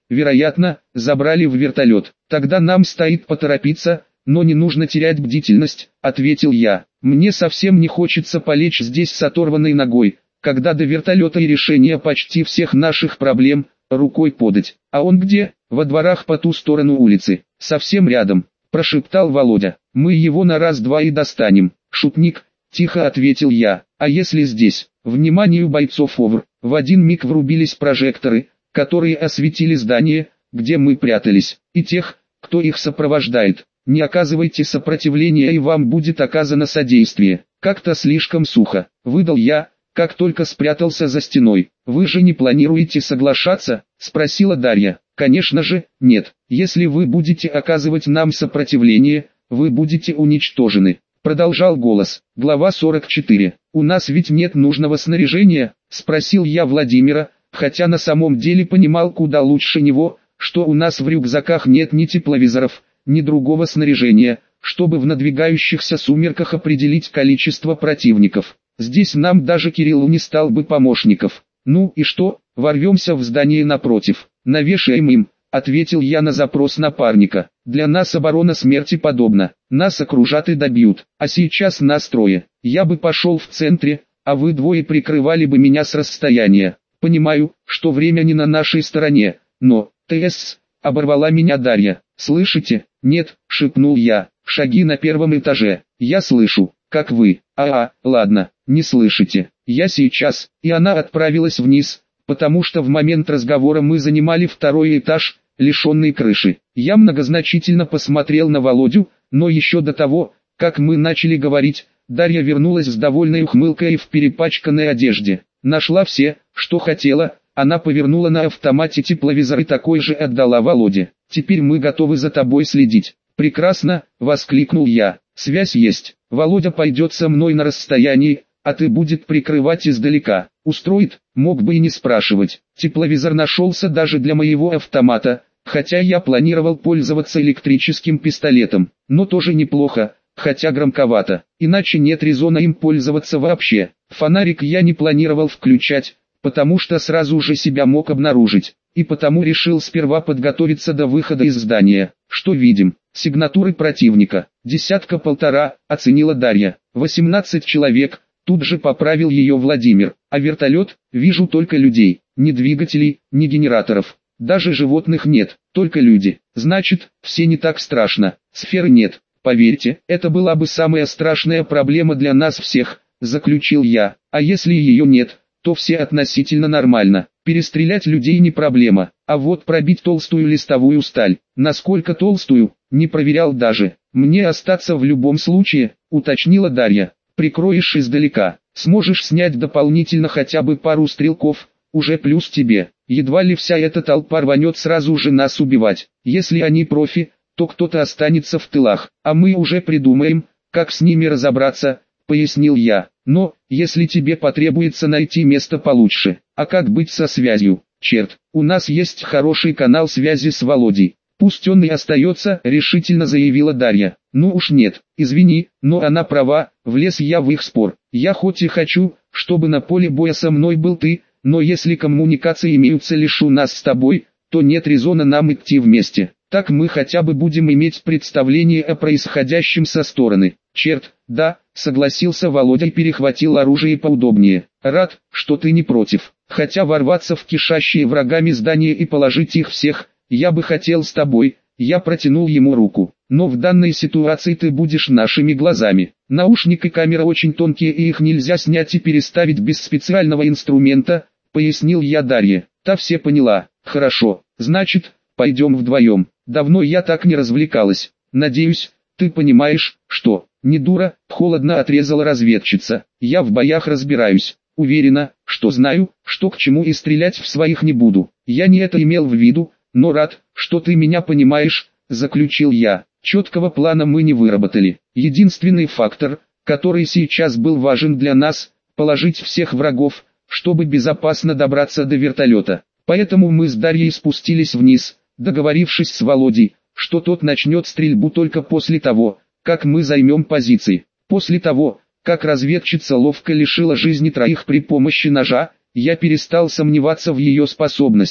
вероятно, забрали в вертолет. Тогда нам стоит поторопиться, но не нужно терять бдительность, ответил я. Мне совсем не хочется полечь здесь с оторванной ногой, когда до вертолета и решения почти всех наших проблем рукой подать. А он где? Во дворах по ту сторону улицы, совсем рядом, прошептал Володя. Мы его на раз-два и достанем. Шутник, тихо ответил я. А если здесь? Вниманию бойцов ОВР в один миг врубились прожекторы, которые осветили здание, где мы прятались, и тех, кто их сопровождает. Не оказывайте сопротивления, и вам будет оказано содействие. Как-то слишком сухо, выдал я, как только спрятался за стеной. Вы же не планируете соглашаться? Спросила Дарья. Конечно же, нет. Если вы будете оказывать нам сопротивление, вы будете уничтожены. Продолжал голос. Глава 44. У нас ведь нет нужного снаряжения? Спросил я Владимира, хотя на самом деле понимал куда лучше него, что у нас в рюкзаках нет ни тепловизоров, ни другого снаряжения, чтобы в надвигающихся сумерках определить количество противников. Здесь нам даже Кириллу не стал бы помощников. Ну и что, ворвемся в здание напротив, навешаем им, ответил я на запрос напарника. Для нас оборона смерти подобна, нас окружат и добьют, а сейчас нас трое. Я бы пошел в центре, а вы двое прикрывали бы меня с расстояния. Понимаю, что время не на нашей стороне, но, ТС, оборвала меня Дарья. Слышите? Нет, шепнул я. Шаги на первом этаже. Я слышу, как вы. Ладно, не слышите. Я сейчас. И она отправилась вниз, потому что в момент разговора мы занимали второй этаж, лишенный крыши. Я многозначительно посмотрел на Володю, но еще до того, как мы начали говорить, Дарья вернулась с довольной ухмылкой в перепачканной одежде. Нашла все, что хотела. Она повернула на автомате тепловизор и такой же отдала Володе. «Теперь мы готовы за тобой следить». «Прекрасно!» — воскликнул я. «Связь есть. Володя пойдет со мной на расстоянии, а ты будет прикрывать издалека. Устроит?» Мог бы и не спрашивать. Тепловизор нашелся даже для моего автомата, хотя я планировал пользоваться электрическим пистолетом. Но тоже неплохо, хотя громковато. Иначе нет резона им пользоваться вообще. Фонарик я не планировал включать, потому что сразу же себя мог обнаружить, и потому решил сперва подготовиться до выхода из здания. Что видим? Сигнатуры противника. Десятка-полтора, оценила Дарья. 18 человек, тут же поправил ее Владимир. А вертолет? Вижу только людей. Ни двигателей, ни генераторов. Даже животных нет, только люди. Значит, все не так страшно. Сферы нет. Поверьте, это была бы самая страшная проблема для нас всех, заключил я. А если ее нет, то все относительно нормально. Перестрелять людей не проблема, а вот пробить толстую листовую сталь, насколько толстую, не проверял даже. Мне остаться в любом случае, уточнила Дарья. Прикроешь издалека, сможешь снять дополнительно хотя бы пару стрелков, уже плюс тебе. Едва ли вся эта толпа рванет сразу же нас убивать. Если они профи, то кто-то останется в тылах, а мы уже придумаем, как с ними разобраться, пояснил я. Но, если тебе потребуется найти место получше, а как быть со связью? Черт, у нас есть хороший канал связи с Володей. Пусть он и остается, решительно заявила Дарья. Ну уж нет, извини, но она права, влез я в их спор. Я хоть и хочу, чтобы на поле боя со мной был ты, но если коммуникации имеются лишь у нас с тобой, то нет резона нам идти вместе. Так мы хотя бы будем иметь представление о происходящем со стороны. Черт, да, согласился Володя и перехватил оружие поудобнее. Рад, что ты не против. Хотя ворваться в кишащие врагами здания и положить их всех, я бы хотел с тобой. Я протянул ему руку. Но в данной ситуации ты будешь нашими глазами. Наушник и камера очень тонкие, и их нельзя снять и переставить без специального инструмента, пояснил я Дарье. Та все поняла. Хорошо, значит, пойдем вдвоем. Давно я так не развлекалась. Надеюсь, ты понимаешь, что... Не дура, холодно отрезала разведчица. Я в боях разбираюсь. Уверена, что знаю, что к чему, и стрелять в своих не буду. Я не это имел в виду, но рад, что ты меня понимаешь, заключил я. Четкого плана мы не выработали. Единственный фактор, который сейчас был важен для нас, положить всех врагов, чтобы безопасно добраться до вертолета. Поэтому мы с Дарьей спустились вниз, договорившись с Володей, что тот начнет стрельбу только после того, как мы займем позиции. После того, как разведчица ловко лишила жизни троих при помощи ножа, я перестал сомневаться в ее способностях.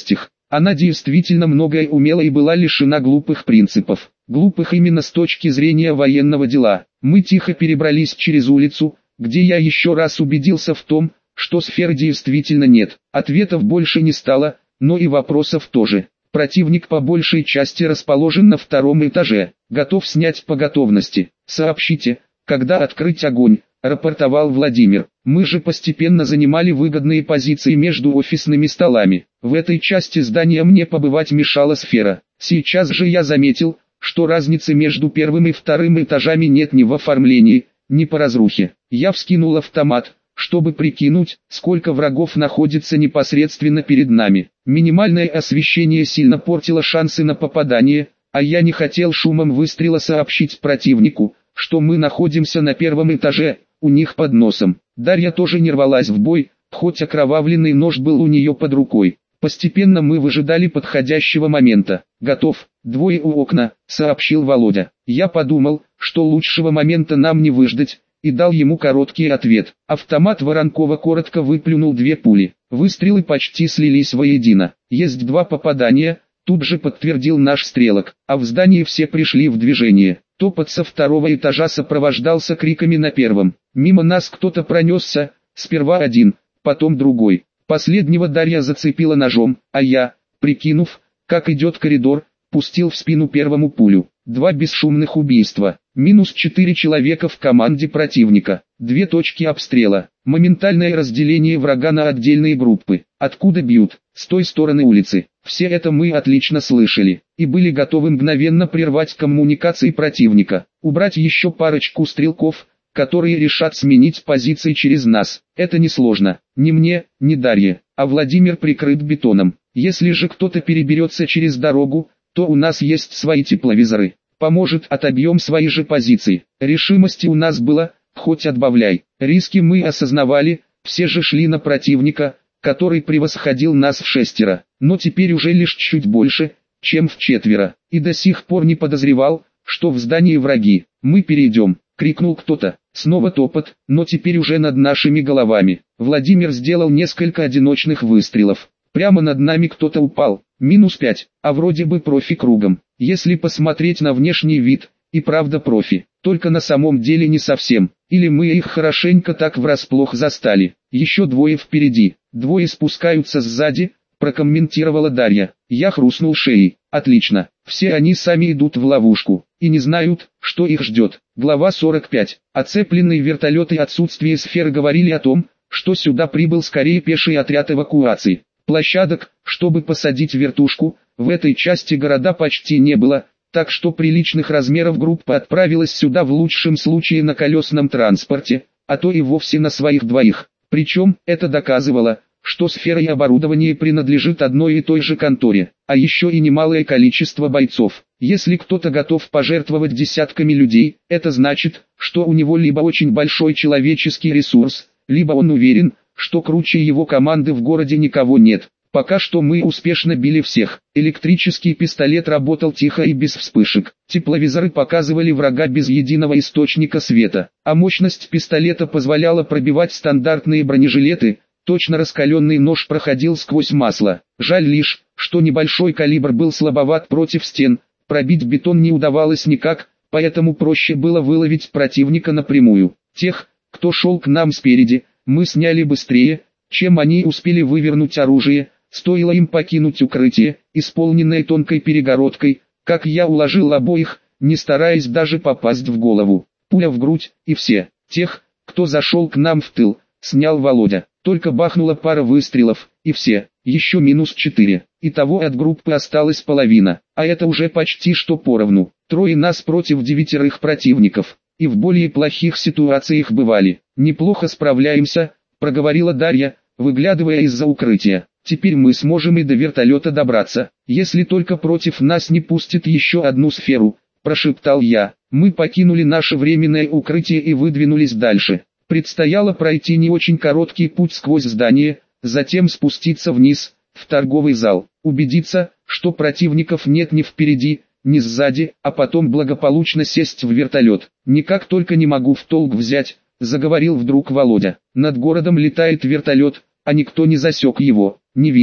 Она действительно многое умела и была лишена глупых принципов. Глупых именно с точки зрения военного дела. Мы тихо перебрались через улицу, где я еще раз убедился в том, что сфер действительно нет. Ответов больше не стало, но и вопросов тоже. Противник по большей части расположен на втором этаже. Готов снять по готовности. Сообщите, когда открыть огонь, рапортовал Владимир. Мы же постепенно занимали выгодные позиции между офисными столами. В этой части здания мне побывать мешала сфера. Сейчас же я заметил, что разницы между первым и вторым этажами нет ни в оформлении, ни по разрухе. Я вскинул автомат, чтобы прикинуть, сколько врагов находится непосредственно перед нами. Минимальное освещение сильно портило шансы на попадание, а я не хотел шумом выстрела сообщить противнику, что мы находимся на первом этаже, у них под носом. Дарья тоже не рвалась в бой, хоть окровавленный нож был у нее под рукой. Постепенно мы выжидали подходящего момента. «Готов, двое у окна», — сообщил Володя. Я подумал, что лучшего момента нам не выждать, и дал ему короткий ответ. Автомат Воронкова коротко выплюнул 2 пули. Выстрелы почти слились воедино. Есть 2 попадания, тут же подтвердил наш стрелок, а в здании все пришли в движение. Топот со 2-го этажа сопровождался криками на 1-м. Мимо нас кто-то пронесся, сперва один, потом другой. Последнего Дарья зацепила ножом, а я, прикинув, как идет коридор, пустил в спину 1-му пулю. 2 бесшумных убийства. Минус 4 человека в команде противника. 2 точки обстрела. Моментальное разделение врага на отдельные группы. Откуда бьют? С той стороны улицы. Все это мы отлично слышали. И были готовы мгновенно прервать коммуникации противника. Убрать еще парочку стрелков, которые решат сменить позиции через нас. Это несложно. Ни мне, ни Дарье. А Владимир прикрыт бетоном. Если же кто-то переберется через дорогу, то у нас есть свои тепловизоры. Поможет, отобьем свои же позиции. Решимости у нас было, хоть отбавляй. Риски мы осознавали, все же шли на противника, который превосходил нас в 6, но теперь уже лишь чуть больше, чем в 4, и до сих пор не подозревал, что в здании враги. «Мы перейдем», — крикнул кто-то. Снова топот, но теперь уже над нашими головами. Владимир сделал несколько одиночных выстрелов. Прямо над нами кто-то упал. Минус 5, а вроде бы профи кругом. Если посмотреть на внешний вид, и правда профи, только на самом деле не совсем. Или мы их хорошенько так врасплох застали. Еще 2 впереди, 2 спускаются сзади, прокомментировала Дарья. Я хрустнул шеей. Отлично, все они сами идут в ловушку, и не знают, что их ждет. Глава 45. Оцепленные вертолеты и отсутствие сфер говорили о том, что сюда прибыл скорее пеший отряд эвакуации. Площадок, чтобы посадить вертушку, в этой части города почти не было, так что приличных размеров группа отправилась сюда в лучшем случае на колесном транспорте, а то и вовсе на своих 2. Причем, это доказывало, что сфера и оборудование принадлежит одной и той же конторе, а еще и немалое количество бойцов. Если кто-то готов пожертвовать десятками людей, это значит, что у него либо очень большой человеческий ресурс, либо он уверен, что круче его команды в городе никого нет. Пока что мы успешно били всех. Электрический пистолет работал тихо и без вспышек. Тепловизоры показывали врага без единого источника света, а мощность пистолета позволяла пробивать стандартные бронежилеты. Точно раскаленный нож проходил сквозь масло. Жаль лишь, что небольшой калибр был слабоват против стен. Пробить бетон не удавалось никак, поэтому проще было выловить противника напрямую. Тех, кто шел к нам спереди, мы сняли быстрее, чем они успели вывернуть оружие. Стоило им покинуть укрытие, исполненное тонкой перегородкой, как я уложил обоих, не стараясь даже попасть в голову. Пуля в грудь, и все. Тех, кто зашел к нам в тыл, снял Володя. Только бахнула пара выстрелов, и все. Еще минус 4. Итого от группы осталась половина, а это уже почти что поровну. 3 нас против 9 противников, и в более плохих ситуациях бывали. «Неплохо справляемся», — проговорила Дарья, выглядывая из-за укрытия. «Теперь мы сможем и до вертолета добраться, если только против нас не пустят еще одну сферу», — прошептал я. Мы покинули наше временное укрытие и выдвинулись дальше. Предстояло пройти не очень короткий путь сквозь здание, затем спуститься вниз, в торговый зал, убедиться, что противников нет ни впереди, ни сзади, а потом благополучно сесть в вертолет. «Никак только не могу в толк взять», — заговорил вдруг Володя. «Над городом летает вертолет, а никто не засек его, не видел.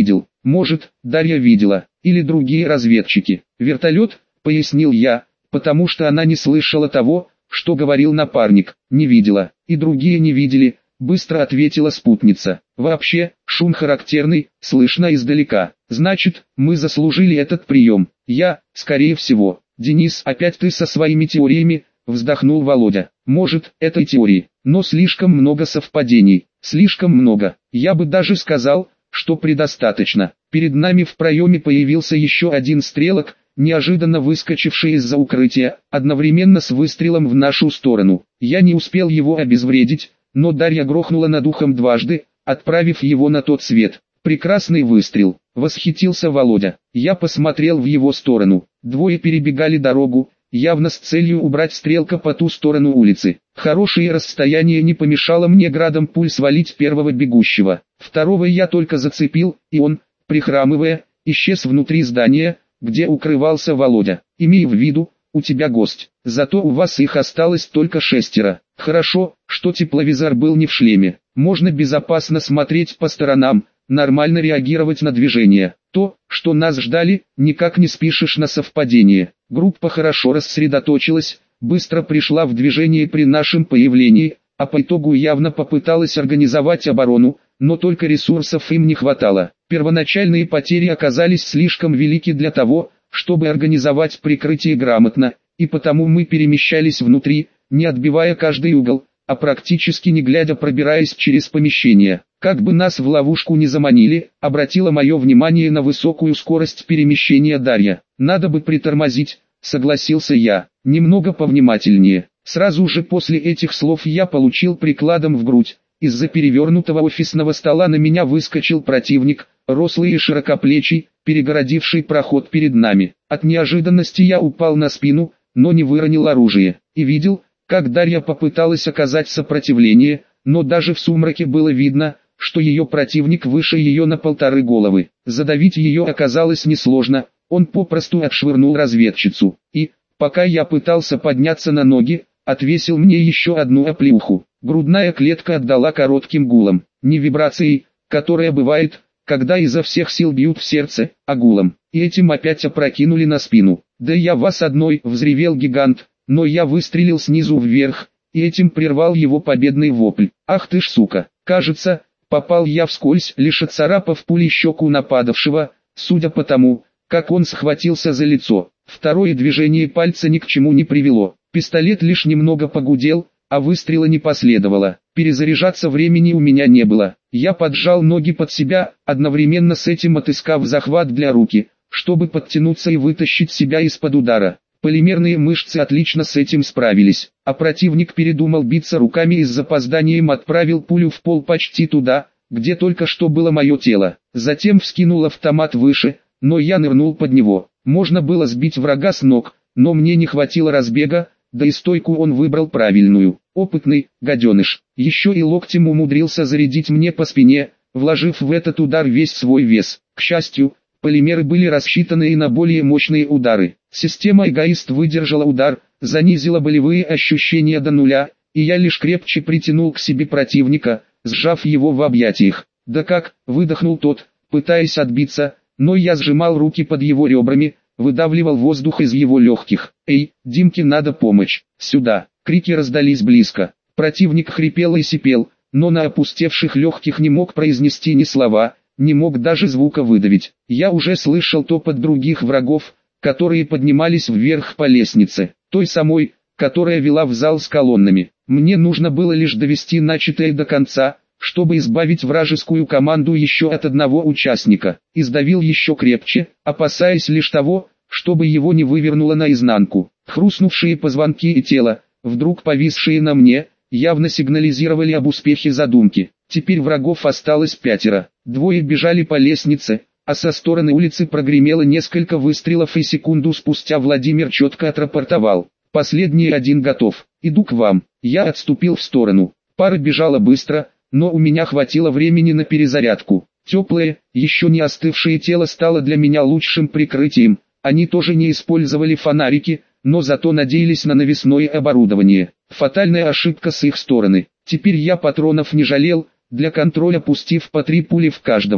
Может, Дарья видела, или другие разведчики. Вертолет, пояснил я, потому что она не слышала того, что говорил напарник, не видела, и другие не видели, быстро ответила спутница. Вообще, шум характерный, слышно издалека. Значит, мы заслужили этот прием. Скорее всего. Денис, опять ты со своими теориями, вздохнул Володя. Может, это и теории, но слишком много совпадений, слишком много. Я бы даже сказал, что предостаточно. Перед нами в проеме появился еще один стрелок, неожиданно выскочивший из-за укрытия, одновременно с выстрелом в нашу сторону. Я не успел его обезвредить, но Дарья грохнула над ухом дважды, отправив его на тот свет. Прекрасный выстрел, восхитился Володя. Я посмотрел в его сторону. Двое перебегали дорогу, явно с целью убрать стрелка по ту сторону улицы. Хорошее расстояние не помешало мне градом пуль свалить первого бегущего. Второго я только зацепил, и он, прихрамывая, исчез внутри здания, где укрывался Володя. Имей в виду, у тебя гость, зато у вас их осталось только 6. Хорошо, что тепловизор был не в шлеме. Можно безопасно смотреть по сторонам, нормально реагировать на движение. То, что нас ждали, никак не спишешь на совпадение. Группа хорошо рассредоточилась, быстро пришла в движение при нашем появлении, а по итогу явно попыталась организовать оборону, но только ресурсов им не хватало. Первоначальные потери оказались слишком велики для того, чтобы организовать прикрытие грамотно, и потому мы перемещались внутри, не отбивая каждый угол, а практически не глядя пробираясь через помещение. Как бы нас в ловушку не заманили, обратила мое внимание на высокую скорость перемещения Дарья. Надо бы притормозить, согласился я, немного повнимательнее. Сразу же после этих слов я получил прикладом в грудь. Из-за перевернутого офисного стола на меня выскочил противник, рослый и широкоплечий, перегородивший проход перед нами. От неожиданности я упал на спину, но не выронил оружие, и видел, как Дарья попыталась оказать сопротивление, но даже в сумраке было видно, что ее противник выше ее на 1,5 головы. Задавить ее оказалось несложно, он попросту отшвырнул разведчицу, и, пока я пытался подняться на ноги, отвесил мне еще одну оплеуху. Грудная клетка отдала коротким гулом, не вибрацией, которая бывает, когда изо всех сил бьют в сердце, а гулом. И этим опять опрокинули на спину. «Да я вас одной!» — взревел гигант, но я выстрелил снизу вверх, и этим прервал его победный вопль. «Ах ты ж сука!» Кажется, попал я вскользь, лишь отцарапав пулей щеку нападавшего, судя по тому, как он схватился за лицо. Второе движение пальца ни к чему не привело. Пистолет лишь немного погудел, а выстрела не последовало. Перезаряжаться времени у меня не было. Я поджал ноги под себя, одновременно с этим отыскав захват для руки, чтобы подтянуться и вытащить себя из-под удара. Полимерные мышцы отлично с этим справились, а противник передумал биться руками и с запозданием отправил пулю в пол почти туда, где только что было мое тело. Затем вскинул автомат выше, но я нырнул под него. Можно было сбить врага с ног, но мне не хватило разбега, да и стойку он выбрал правильную. Опытный, гаденыш, еще и локтем умудрился зарядить мне по спине, вложив в этот удар весь свой вес. К счастью, полимеры были рассчитаны и на более мощные удары. Система «Эгоист» выдержала удар, занизила болевые ощущения до нуля, и я лишь крепче притянул к себе противника, сжав его в объятиях. «Да как?» — выдохнул тот, пытаясь отбиться, но я сжимал руки под его ребрами, выдавливал воздух из его легких. «Эй, Димке надо помощь! Сюда!» Крики раздались близко. Противник хрипел и сипел, но на опустевших легких не мог произнести ни слова, не мог даже звука выдавить. Я уже слышал топот других врагов, которые поднимались вверх по лестнице, той самой, которая вела в зал с колоннами. Мне нужно было лишь довести начатое до конца, чтобы избавить вражескую команду еще от одного участника. И сдавил еще крепче, опасаясь лишь того, чтобы его не вывернуло наизнанку. Хрустнувшие позвонки и тело, вдруг повисшие на мне, явно сигнализировали об успехе задумки. Теперь врагов осталось 5. Двое бежали по лестнице, а со стороны улицы прогремело несколько выстрелов, и секунду спустя Владимир четко отрапортовал: «Последний один готов, иду к вам». Я отступил в сторону. Пара бежала быстро, но у меня хватило времени на перезарядку. Теплое, еще не остывшее тело стало для меня лучшим прикрытием. Они тоже не использовали фонарики, но зато надеялись на навесное оборудование. Фатальная ошибка с их стороны. Теперь я патронов не жалел, для контроля пустив по 3 пули в каждого.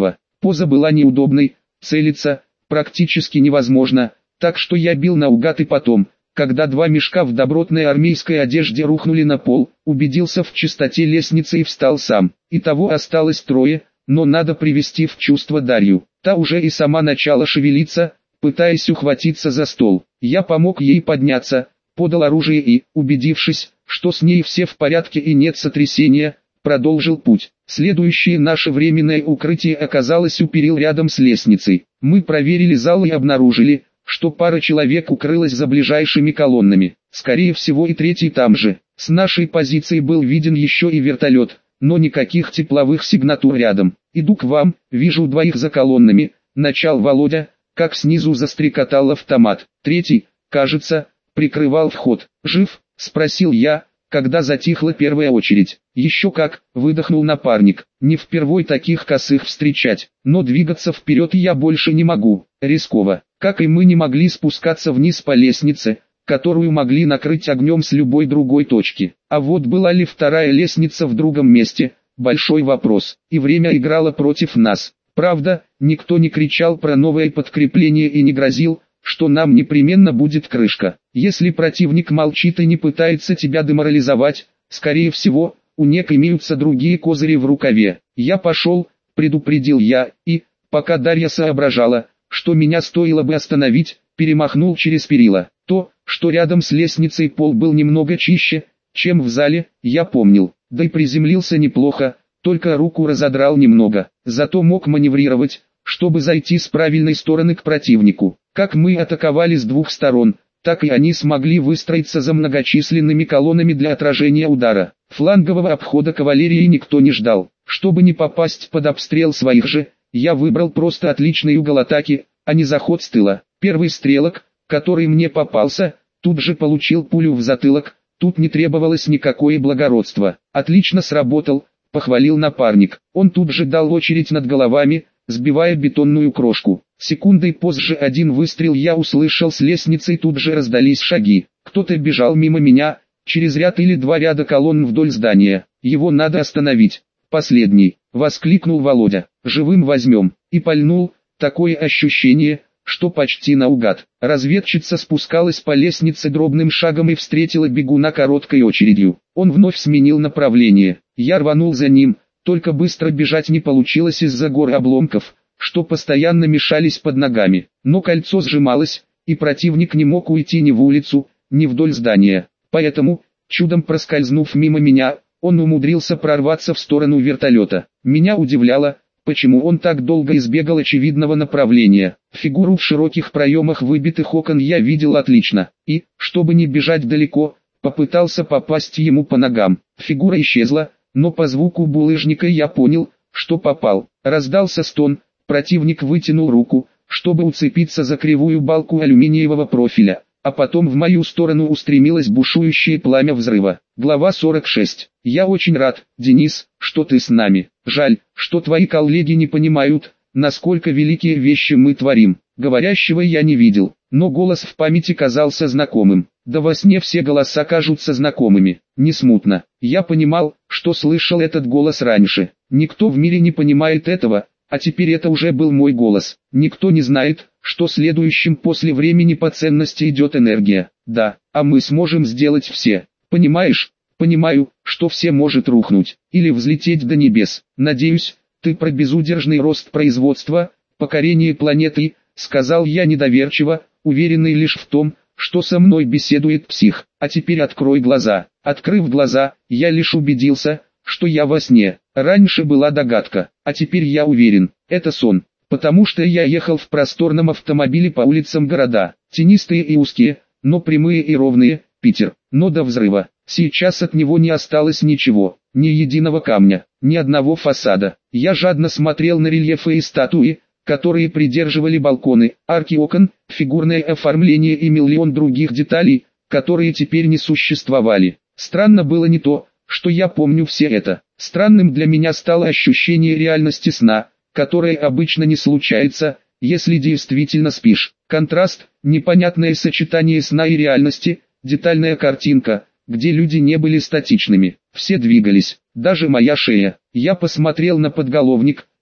Поза была неудобной, целиться практически невозможно, так что я бил наугад и потом, когда два мешка в добротной армейской одежде рухнули на пол, убедился в чистоте лестницы и встал сам. Итого осталось трое, но надо привести в чувство Дарью. Та уже и сама начала шевелиться, пытаясь ухватиться за стол. Я помог ей подняться, подал оружие и, убедившись, что с ней все в порядке и нет сотрясения, продолжил путь. Следующее наше временное укрытие оказалось у перил рядом с лестницей. Мы проверили зал и обнаружили, что пара человек укрылась за ближайшими колоннами. Скорее всего и третий там же. С нашей позиции был виден еще и вертолет, но никаких тепловых сигнатур рядом. «Иду к вам, вижу двоих за колоннами», — начал Володя, как снизу застрекотал автомат. Третий, кажется, прикрывал вход. «Жив?» — спросил я, когда затихла первая очередь. «Еще как», — выдохнул напарник. «Не впервой таких косых встречать, но двигаться вперед я больше не могу, рисково. Как и мы не могли спускаться вниз по лестнице, которую могли накрыть огнем с любой другой точки. А вот была ли вторая лестница в другом месте, большой вопрос. И время играло против нас. Правда, никто не кричал про новое подкрепление и не грозил, что нам непременно будет крышка. Если противник молчит и не пытается тебя деморализовать, скорее всего, у них имеются другие козыри в рукаве. «Я пошел», — предупредил я, и, пока Дарья соображала, что меня стоило бы остановить, перемахнул через перила. То, что рядом с лестницей пол был немного чище, чем в зале, я помнил, да и приземлился неплохо, только руку разодрал немного, зато мог маневрировать, чтобы зайти с правильной стороны к противнику. Как мы атаковали с двух сторон, так и они смогли выстроиться за многочисленными колоннами для отражения удара. Флангового обхода кавалерии никто не ждал. Чтобы не попасть под обстрел своих же, я выбрал просто отличный угол атаки, а не заход с тыла. Первый стрелок, который мне попался, тут же получил пулю в затылок, тут не требовалось никакое благородство. «Отлично сработал», — похвалил напарник. Он тут же дал очередь над головами, сбивая бетонную крошку. Секундой позже один выстрел я услышал с лестницы и тут же раздались шаги. Кто-то бежал мимо меня, через ряд или два ряда колонн вдоль здания. «Его надо остановить». «Последний», — воскликнул Володя. «Живым возьмем». И пальнул, такое ощущение, что почти наугад. Разведчица спускалась по лестнице дробным шагом и встретила бегуна короткой очередью. Он вновь сменил направление. Я рванул за ним, только быстро бежать не получилось из-за гор обломков, что постоянно мешались под ногами. Но кольцо сжималось, и противник не мог уйти ни в улицу, ни вдоль здания. Поэтому, чудом проскользнув мимо меня, он умудрился прорваться в сторону вертолета. Меня удивляло, почему он так долго избегал очевидного направления. Фигуру в широких проемах выбитых окон я видел отлично, и, чтобы не бежать далеко, попытался попасть ему по ногам. Фигура исчезла, но по звуку булыжника я понял, что попал. Раздался стон, противник вытянул руку, чтобы уцепиться за кривую балку алюминиевого профиля, а потом в мою сторону устремилось бушующее пламя взрыва. Глава 46. «Я очень рад, Денис, что ты с нами. Жаль, что твои коллеги не понимают, насколько великие вещи мы творим». Говорящего я не видел, но голос в памяти казался знакомым. Да во сне все голоса кажутся знакомыми, не смутно. Я понимал, что слышал этот голос раньше. Никто в мире не понимает этого, а теперь это уже был мой голос. Никто не знает, что следующим после времени по ценности идет энергия. Да, а мы сможем сделать все. Понимаешь? Понимаю, что все может рухнуть, или взлететь до небес. Надеюсь, ты про безудержный рост производства, покорение планеты, сказал я недоверчиво, уверенный лишь в том, что со мной беседует псих. А теперь открой глаза. Открыв глаза, я лишь убедился, что я во сне. Раньше была догадка, а теперь я уверен, это сон. Потому что я ехал в просторном автомобиле по улицам города, тенистые и узкие, но прямые и ровные, Питер. Но до взрыва, сейчас от него не осталось ничего, ни единого камня, ни одного фасада. Я жадно смотрел на рельефы и статуи, которые придерживали балконы, арки окон, фигурное оформление и миллион других деталей, которые теперь не существовали. Странно было не то, что я помню все это. Странным для меня стало ощущение реальности сна, которое обычно не случается, если действительно спишь. Контраст, непонятное сочетание сна и реальности, детальная картинка, где люди не были статичными. Все двигались, даже моя шея. Я посмотрел на подголовник,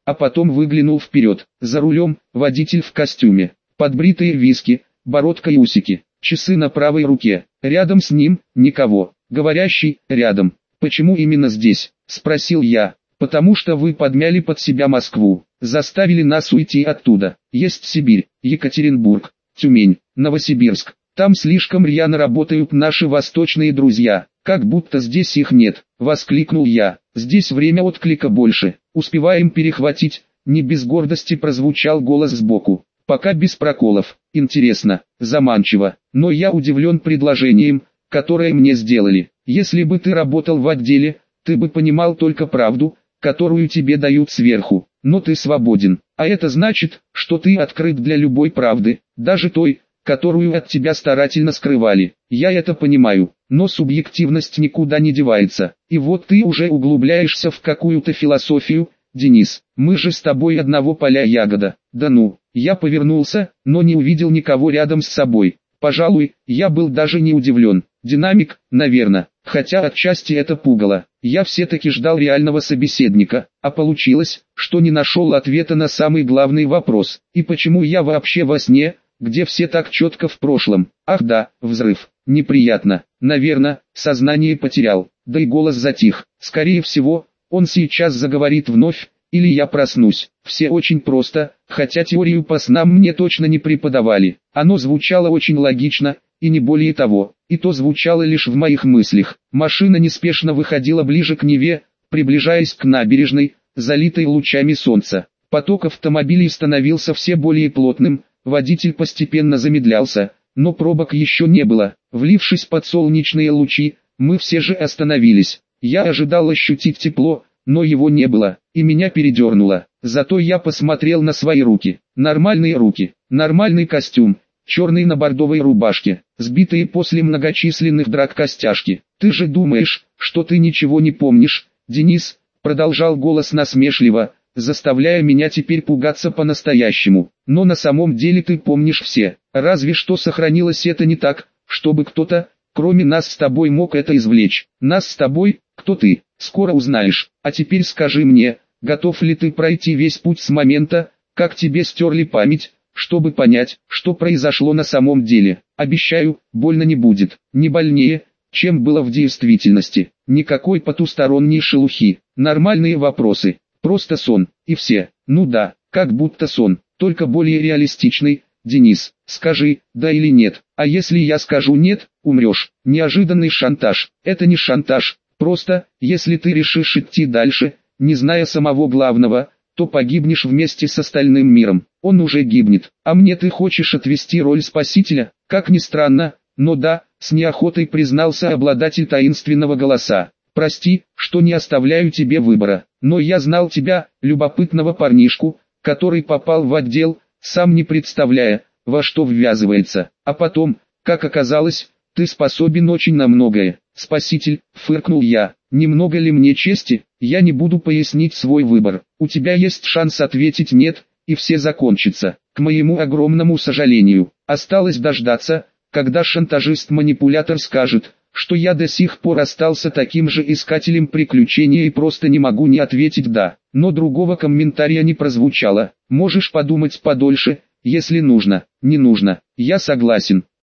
а потом выглянул вперед. За рулем, водитель в костюме, подбритые виски, бородка и усики, часы на правой руке. Рядом с ним, никого. Говорящий, рядом. «Почему именно здесь?» – спросил я. «Потому что вы подмяли под себя Москву, заставили нас уйти оттуда. Есть Сибирь, Екатеринбург, Тюмень, Новосибирск. Там слишком рьяно работают наши восточные друзья, как будто здесь их нет», – воскликнул я. «Здесь время отклика больше, успеваем перехватить», – не без гордости прозвучал голос сбоку. «Пока без проколов. Интересно, заманчиво, но я удивлен предложением, которое мне сделали. Если бы ты работал в отделе, ты бы понимал только правду, которую тебе дают сверху, но ты свободен, а это значит, что ты открыт для любой правды, даже той, которую от тебя старательно скрывали. Я это понимаю, но субъективность никуда не девается, и вот ты уже углубляешься в какую-то философию, Денис, мы же с тобой одного поля ягода». «Да ну». Я повернулся, но не увидел никого рядом с собой. Пожалуй, я был даже не удивлен. Динамик, наверное, хотя отчасти это пугало. Я все-таки ждал реального собеседника, а получилось, что не нашел ответа на самый главный вопрос. И почему я вообще во сне, где все так четко в прошлом? Ах да, взрыв. Неприятно. Наверное, сознание потерял. Да и голос затих. Скорее всего, он сейчас заговорит вновь, или я проснусь. Все очень просто, хотя теорию по снам мне точно не преподавали. Оно звучало очень логично, и не более того, и то звучало лишь в моих мыслях. Машина неспешно выходила ближе к Неве, приближаясь к набережной, залитой лучами солнца. Поток автомобилей становился все более плотным, водитель постепенно замедлялся, но пробок еще не было. Влившись под солнечные лучи, мы все же остановились. Я ожидал ощутить тепло, но его не было, и меня передернуло. Зато я посмотрел на свои руки. Нормальные руки, нормальный костюм, черный на бордовой рубашке, сбитые после многочисленных драк костяшки. «Ты же думаешь, что ты ничего не помнишь, Денис?» — продолжал голос насмешливо, заставляя меня теперь пугаться по-настоящему. «Но на самом деле ты помнишь все. Разве что сохранилось это не так, чтобы кто-то, кроме нас с тобой, мог это извлечь. Нас с тобой? Кто ты? Скоро узнаешь. А теперь скажи мне, готов ли ты пройти весь путь с момента, как тебе стерли память, чтобы понять, что произошло на самом деле? Обещаю, больно не будет, не больнее, чем было в действительности. Никакой потусторонней шелухи, нормальные вопросы, просто сон, и все. Ну да, как будто сон, только более реалистичный. Денис, скажи, да или нет, а если я скажу нет, умрешь». Неожиданный шантаж. Это не шантаж, просто, если ты решишь идти дальше, не зная самого главного, то погибнешь вместе с остальным миром. Он уже гибнет, а мне ты хочешь отвести роль спасителя? Как ни странно, но да, с неохотой признался обладатель таинственного голоса. «Прости, что не оставляю тебе выбора, но я знал тебя, любопытного парнишку, который попал в отдел, сам не представляя, во что ввязывается. А потом, как оказалось, ты способен очень на многое». «Спаситель», — фыркнул я, — «немного ли мне чести? Я не буду пояснить свой выбор. У тебя есть шанс ответить «нет», и все закончится. К моему огромному сожалению, осталось дождаться, когда шантажист-манипулятор скажет, что я до сих пор остался таким же искателем приключений и просто не могу не ответить «да». Но другого комментария не прозвучало. «Можешь подумать подольше, если нужно». «Не нужно, я согласен».